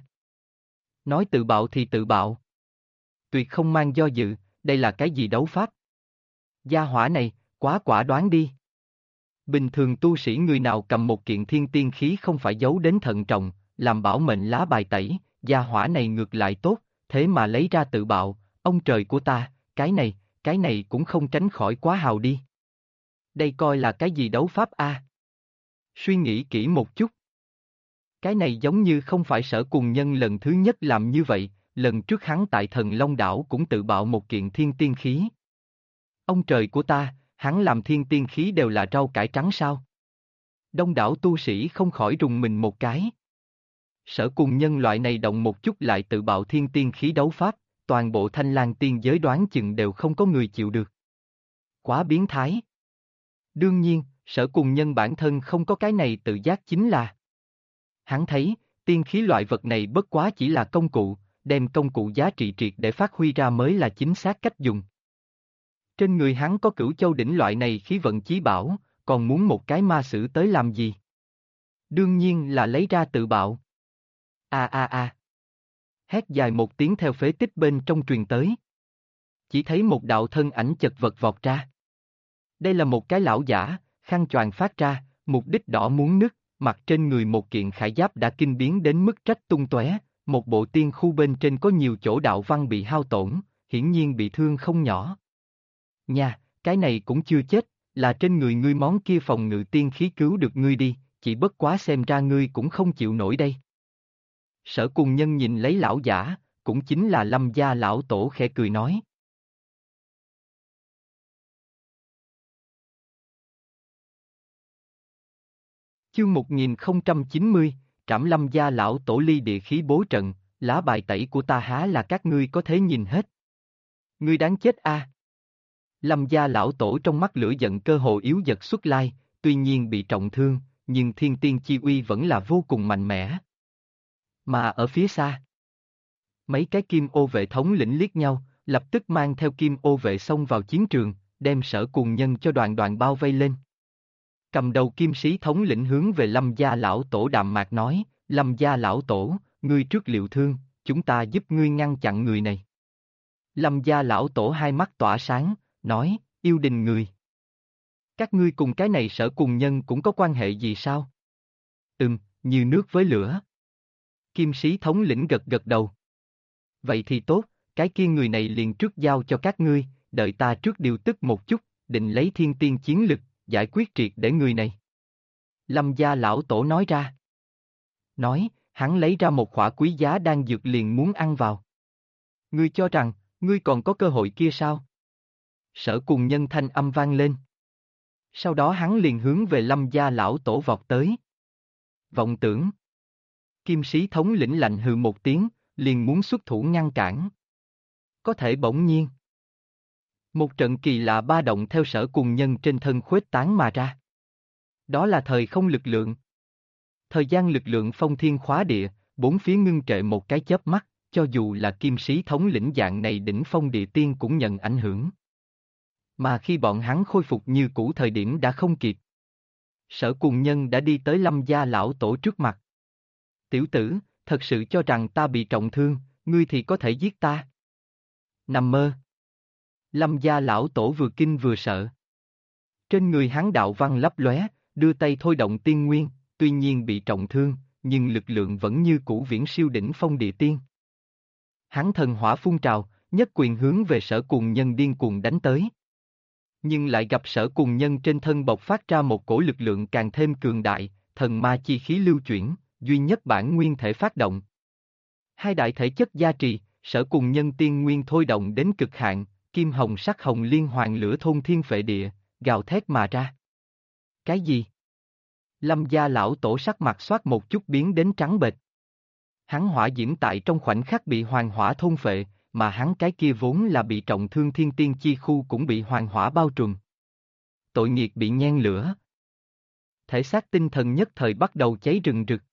Nói tự bạo thì tự bạo. Tuyệt không mang do dự, đây là cái gì đấu pháp? Gia hỏa này, quá quả đoán đi. Bình thường tu sĩ người nào cầm một kiện thiên tiên khí không phải giấu đến thận trọng, làm bảo mệnh lá bài tẩy, gia hỏa này ngược lại tốt, thế mà lấy ra tự bạo, ông trời của ta, cái này cũng không tránh khỏi quá hào đi. Đây coi là cái gì đấu pháp A? Suy nghĩ kỹ một chút. Cái này giống như không phải Sở Cuồng Nhân lần thứ nhất làm như vậy, lần trước hắn tại Thần Long Đảo cũng tự bạo một kiện thiên tiên khí. Ông trời của ta, hắn làm thiên tiên khí đều là rau cải trắng sao? Đông đảo tu sĩ không khỏi rùng mình một cái. Sở Cùng Nhân loại này động một chút lại tự bạo thiên tiên khí đấu pháp, toàn bộ Thanh Lang tiên giới đoán chừng đều không có người chịu được. Quá biến thái. Đương nhiên, Sở Cùng Nhân bản thân không có cái này tự giác chính là. Hắn thấy, tiên khí loại vật này bất quá chỉ là công cụ, đem công cụ giá trị triệt để phát huy ra mới là chính xác cách dùng. Trên người hắn có Cửu Châu đỉnh loại này khí vận chí bảo, còn muốn một cái ma sử tới làm gì? Đương nhiên là lấy ra tự bạo. A a a. Hét dài một tiếng theo phế tích bên trong truyền tới. Chỉ thấy một đạo thân ảnh chật vật vọt ra. Đây là một cái lão giả, khăn choàng phát ra, mục đích đỏ muốn nứt, mặc trên người một kiện khải giáp đã kinh biến đến mức rách tung tóe, một bộ tiên khu bên trên có nhiều chỗ đạo văn bị hao tổn, hiển nhiên bị thương không nhỏ. Nha, cái này cũng chưa chết, là trên người ngươi món kia phòng ngự tiên khí cứu được ngươi đi, chỉ bất quá xem ra ngươi cũng không chịu nổi đây. Sở Cùng Nhân nhìn lấy lão giả, cũng chính là Lâm gia lão tổ khẽ cười nói. Chương 1090, Trảm Lâm gia lão tổ ly địa khí bố trận, lá bài tẩy của ta há là các ngươi có thể nhìn hết. Ngươi đáng chết a! Lâm gia lão tổ trong mắt lửa giận cơ hồ yếu dật xuất lai, tuy nhiên bị trọng thương, nhưng thiên tiên chi uy vẫn là vô cùng mạnh mẽ. Mà ở phía xa, mấy cái kim ô vệ thống lĩnh liếc nhau, lập tức mang theo kim ô vệ xông vào chiến trường, đem Sở Cùng Nhân cho đoàn đoàn bao vây lên. Cầm đầu kim sĩ thống lĩnh hướng về Lâm gia lão tổ đạm mạc nói, Lâm gia lão tổ, ngươi trước liệu thương, chúng ta giúp ngươi ngăn chặn người này. Lâm gia lão tổ hai mắt tỏa sáng, nói, yêu đình người. Các ngươi cùng cái này Sở Cùng Nhân cũng có quan hệ gì sao? Như nước với lửa. Kim sĩ thống lĩnh gật gật đầu. Vậy thì tốt, cái kia người này liền trước giao cho các ngươi, đợi ta trước điều tức một chút, định lấy thiên tiên chiến lực, giải quyết triệt để người này. Lâm gia lão tổ nói ra. Nói, hắn lấy ra một khỏa quý giá đan dược liền muốn ăn vào. Ngươi cho rằng, ngươi còn có cơ hội kia sao? Sở Cùng Nhân thanh âm vang lên. Sau đó hắn liền hướng về Lâm gia lão tổ vọt tới. Vọng tưởng. Kim sĩ thống lĩnh lạnh hừ một tiếng, liền muốn xuất thủ ngăn cản. Có thể bỗng nhiên. Một trận kỳ lạ ba động theo Sở Cùng Nhân trên thân khuếch tán mà ra. Đó là thời không lực lượng. Thời gian lực lượng phong thiên khóa địa, bốn phía ngưng trệ một cái chớp mắt, cho dù là kim sĩ thống lĩnh dạng này đỉnh phong địa tiên cũng nhận ảnh hưởng. Mà khi bọn hắn khôi phục như cũ thời điểm đã không kịp. Sở Cùng Nhân đã đi tới Lâm gia lão tổ trước mặt. Tiểu tử, thật sự cho rằng ta bị trọng thương, ngươi thì có thể giết ta. Nằm mơ. Lâm gia lão tổ vừa kinh vừa sợ. Trên người hắn đạo văn lấp lóe, đưa tay thôi động tiên nguyên, tuy nhiên bị trọng thương, nhưng lực lượng vẫn như cũ viễn siêu đỉnh phong địa tiên. Hắn thần hỏa phun trào, nhất quyền hướng về Sở Cùng Nhân điên cuồng đánh tới. Nhưng lại gặp Sở Cùng Nhân trên thân bộc phát ra một cổ lực lượng càng thêm cường đại, thần ma chi khí lưu chuyển, duy nhất bản nguyên thể phát động. Hai đại thể chất gia trì, Sở Cùng Nhân tiên nguyên thôi động đến cực hạn, kim hồng sắc hồng liên hoàn lửa thôn thiên phệ địa, gào thét mà ra. Cái gì? Lâm gia lão tổ sắc mặt xoát một chút biến đến trắng bệch. Hắn hỏa diễm tại trong khoảnh khắc bị hoàng hỏa thôn phệ, mà hắn cái kia vốn là bị trọng thương thiên tiên chi khu cũng bị hoàng hỏa bao trùm. Tội nghiệt bị nhen lửa. Thể xác tinh thần nhất thời bắt đầu cháy rừng rực.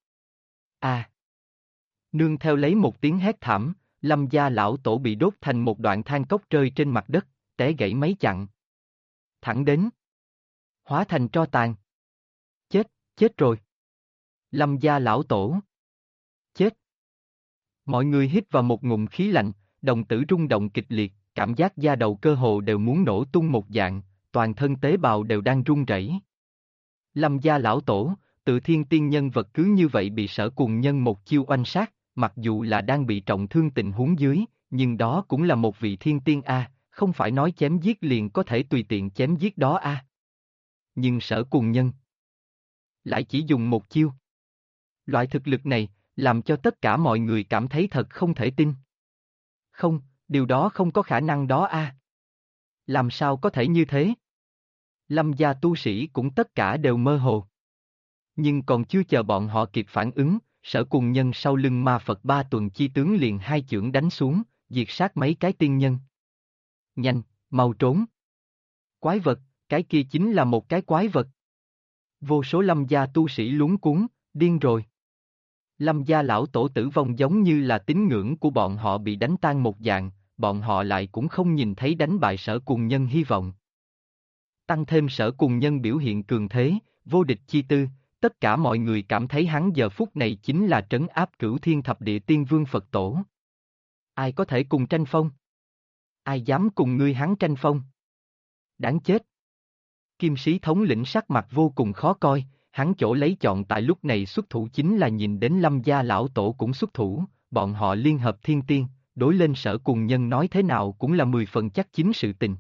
Nương theo lấy một tiếng hét thảm, Lâm gia lão tổ bị đốt thành một đoạn than cốc rơi trên mặt đất, té gãy mấy chặng. Thẳng đến. Hóa thành tro tàn. Chết rồi. Lâm gia lão tổ. Chết. Mọi người hít vào một ngụm khí lạnh, đồng tử rung động kịch liệt, cảm giác da đầu cơ hồ đều muốn nổ tung một dạng, toàn thân tế bào đều đang run rẩy. Lâm gia lão tổ, tự thiên tiên nhân vật cứ như vậy bị Sở Cùng Nhân một chiêu oanh sát, mặc dù là đang bị trọng thương tình huống dưới, nhưng đó cũng là một vị thiên tiên a, không phải nói chém giết liền có thể tùy tiện chém giết đó a. Nhưng Sở Cùng Nhân lại chỉ dùng một chiêu. Loại thực lực này, làm cho tất cả mọi người cảm thấy thật không thể tin. Không, điều đó không có khả năng đó a. Làm sao có thể như thế? Lâm gia tu sĩ cũng tất cả đều mơ hồ. Nhưng còn chưa chờ bọn họ kịp phản ứng, Sở Cùng Nhân sau lưng ma Phật Ba Tuần chi tướng liền hai chưởng đánh xuống, diệt sát mấy cái tiên nhân. Nhanh, mau trốn. Quái vật, cái kia chính là một cái quái vật. Vô số Lâm gia tu sĩ luống cuống, điên rồi. Lâm gia lão tổ tử vong giống như là tín ngưỡng của bọn họ bị đánh tan một dạng, bọn họ lại cũng không nhìn thấy đánh bại Sở Cùng Nhân hy vọng. Tăng thêm Sở Cùng Nhân biểu hiện cường thế, vô địch chi tư, tất cả mọi người cảm thấy hắn giờ phút này chính là trấn áp cửu thiên thập địa tiên vương Phật tổ. Ai có thể cùng tranh phong? Ai dám cùng ngươi hắn tranh phong? Đáng chết! Kim sĩ thống lĩnh sắc mặt vô cùng khó coi, hắn chỗ lấy chọn tại lúc này xuất thủ chính là nhìn đến Lâm gia lão tổ cũng xuất thủ, bọn họ liên hợp thiên tiên, đối lên Sở Cùng Nhân nói thế nào cũng là 10 phần chắc chính sự tình.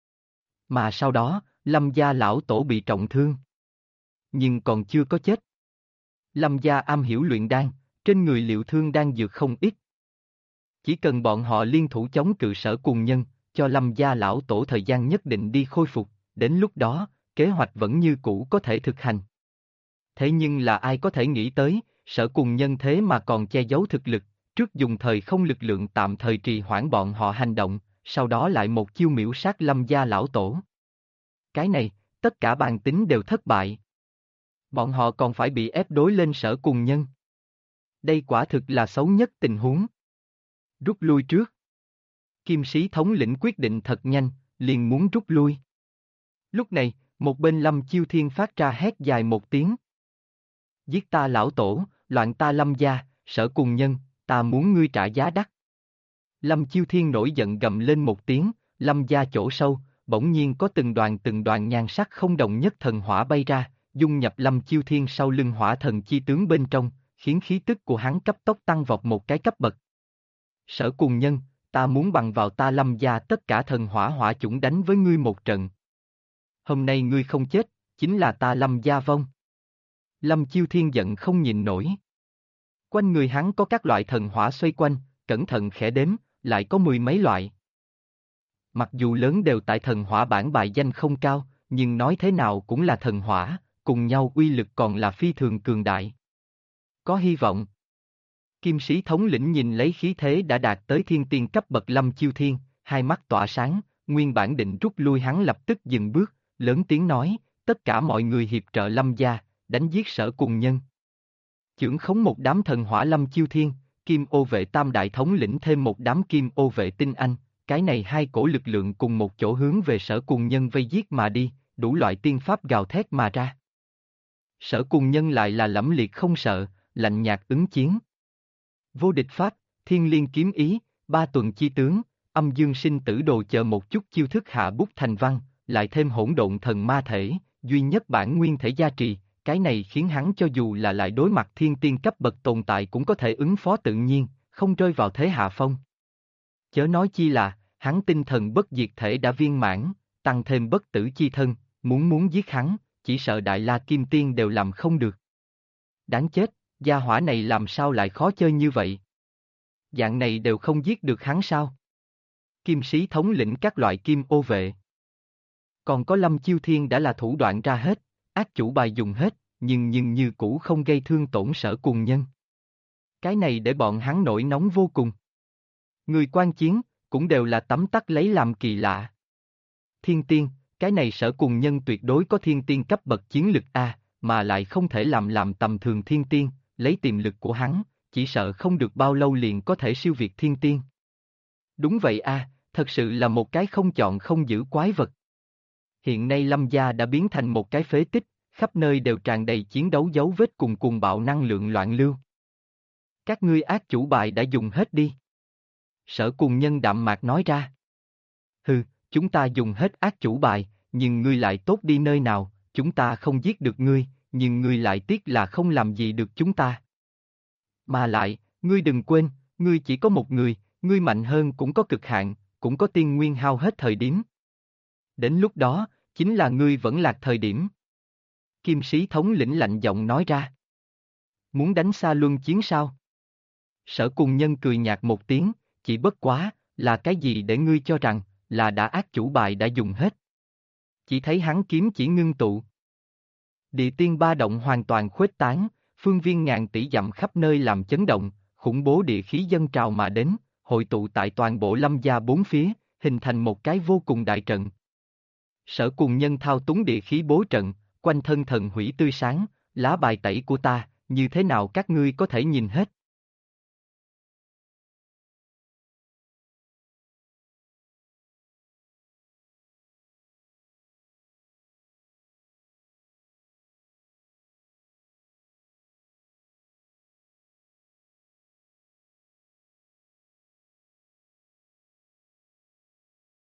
Mà sau đó, Lâm gia lão tổ bị trọng thương. Nhưng còn chưa có chết. Lâm gia am hiểu luyện đan, trên người liệu thương đan dược không ít. Chỉ cần bọn họ liên thủ chống cự Sở Cùng Nhân, cho Lâm gia lão tổ thời gian nhất định đi khôi phục, đến lúc đó, kế hoạch vẫn như cũ có thể thực hành. Thế nhưng là ai có thể nghĩ tới, Sở Cùng Nhân thế mà còn che giấu thực lực, trước dùng thời không lực lượng tạm thời trì hoãn bọn họ hành động, sau đó lại một chiêu miểu sát Lâm gia lão tổ. Cái này, tất cả bàn tính đều thất bại. Bọn họ còn phải bị ép đối lên Sở Cùng Nhân. Đây quả thực là xấu nhất tình huống. Rút lui trước. Kim sĩ thống lĩnh quyết định thật nhanh, liền muốn rút lui. Lúc này, một bên Lâm Chiêu Thiên phát ra hét dài một tiếng. Giết ta lão tổ, loạn ta Lâm gia, Sở Cùng Nhân, ta muốn ngươi trả giá đắt. Lâm Chiêu Thiên nổi giận gầm lên một tiếng, Lâm gia chỗ sâu, bỗng nhiên có từng đoàn nhan sắc không đồng nhất thần hỏa bay ra, dung nhập Lâm Chiêu Thiên sau lưng hỏa thần chi tướng bên trong, khiến khí tức của hắn cấp tốc tăng vọt một cái cấp bậc. Sở Cùng Nhân, ta muốn bằng vào ta Lâm gia tất cả thần hỏa hỏa chủng đánh với ngươi một trận. Hôm nay ngươi không chết, chính là ta Lâm gia vong. Lâm Chiêu Thiên giận không nhịn nổi. Quanh người hắn có các loại thần hỏa xoay quanh, cẩn thận khẽ đếm, lại có 10 mấy loại. Mặc dù lớn đều tại thần hỏa bảng bài danh không cao, nhưng nói thế nào cũng là thần hỏa, cùng nhau uy lực còn là phi thường cường đại. Có hy vọng. Kim sĩ thống lĩnh nhìn lấy khí thế đã đạt tới thiên tiên cấp bậc Lâm Chiêu Thiên, hai mắt tỏa sáng, nguyên bản định rút lui hắn lập tức dừng bước, lớn tiếng nói, tất cả mọi người hiệp trợ Lâm gia, đánh giết Sở Cùng Nhân. Chưởng khống một đám thần hỏa Lâm Chiêu Thiên, Kim ô vệ tam đại thống lĩnh thêm một đám Kim ô vệ tinh anh, cái này hai cổ lực lượng cùng một chỗ hướng về Sở Cùng Nhân vây giết mà đi, đủ loại tiên pháp gào thét mà ra. Sở Cùng Nhân lại là lẫm liệt không sợ, lạnh nhạt ứng chiến. Vô địch pháp, thiên liên kiếm ý, ba tuần chi tướng, âm dương sinh tử đồ chờ một chút chiêu thức hạ bút thành văn, lại thêm hỗn độn thần ma thể, duy nhất bản nguyên thể gia trì, cái này khiến hắn cho dù là lại đối mặt thiên tiên cấp bậc tồn tại cũng có thể ứng phó tự nhiên, không rơi vào thế hạ phong. Chớ nói chi là, hắn tinh thần bất diệt thể đã viên mãn, tăng thêm bất tử chi thân, muốn giết hắn, chỉ sợ Đại La Kim Tiên đều làm không được. Đáng chết, gia hỏa này làm sao lại khó chơi như vậy? Dạng này đều không giết được hắn sao? Kim sĩ thống lĩnh các loại kim ô vệ. Còn có Lâm Chiêu Thiên đã là thủ đoạn ra hết, ác chủ bài dùng hết, nhưng như cũ không gây thương tổn Sở Cùng Nhân. Cái này để bọn hắn nổi nóng vô cùng. Người quan chiến, cũng đều là tấm tắc lấy làm kỳ lạ. Thiên tiên, cái này Sở Cùng Nhân tuyệt đối có thiên tiên cấp bậc chiến lực A, mà lại không thể làm tầm thường thiên tiên, lấy tiềm lực của hắn, chỉ sợ không được bao lâu liền có thể siêu việt thiên tiên. Đúng vậy A, thật sự là một cái không chọn không giữ quái vật. Hiện nay Lâm gia đã biến thành một cái phế tích, khắp nơi đều tràn đầy chiến đấu dấu vết cùng bạo năng lượng loạn lưu. Các ngươi ác chủ bài đã dùng hết đi. Sở Cùng Nhân đạm mạc nói ra. Hừ, chúng ta dùng hết ác chủ bài, nhưng ngươi lại tốt đi nơi nào, chúng ta không giết được ngươi, nhưng ngươi lại tiếc là không làm gì được chúng ta. Mà lại, ngươi đừng quên, ngươi chỉ có một người, ngươi mạnh hơn cũng có cực hạn, cũng có tiên nguyên hao hết thời điểm. Đến lúc đó, chính là ngươi vẫn lạc thời điểm. Kim sĩ thống lĩnh lạnh giọng nói ra. Muốn đánh xa luân chiến sao? Sở Cùng Nhân cười nhạt một tiếng, chỉ bất quá, là cái gì để ngươi cho rằng, là đã ác chủ bài đã dùng hết. Chỉ thấy hắn kiếm chỉ ngưng tụ. Địa tiên ba động hoàn toàn khuếch tán, phương viên ngàn tỷ dặm khắp nơi làm chấn động, khủng bố địa khí dâng trào mà đến, hội tụ tại toàn bộ Lâm gia bốn phía, hình thành một cái vô cùng đại trận. Sở cùng nhân thao túng địa khí bố trận, quanh thân thần hủy tươi sáng, lá bài tẩy của ta, như thế nào các ngươi có thể nhìn hết.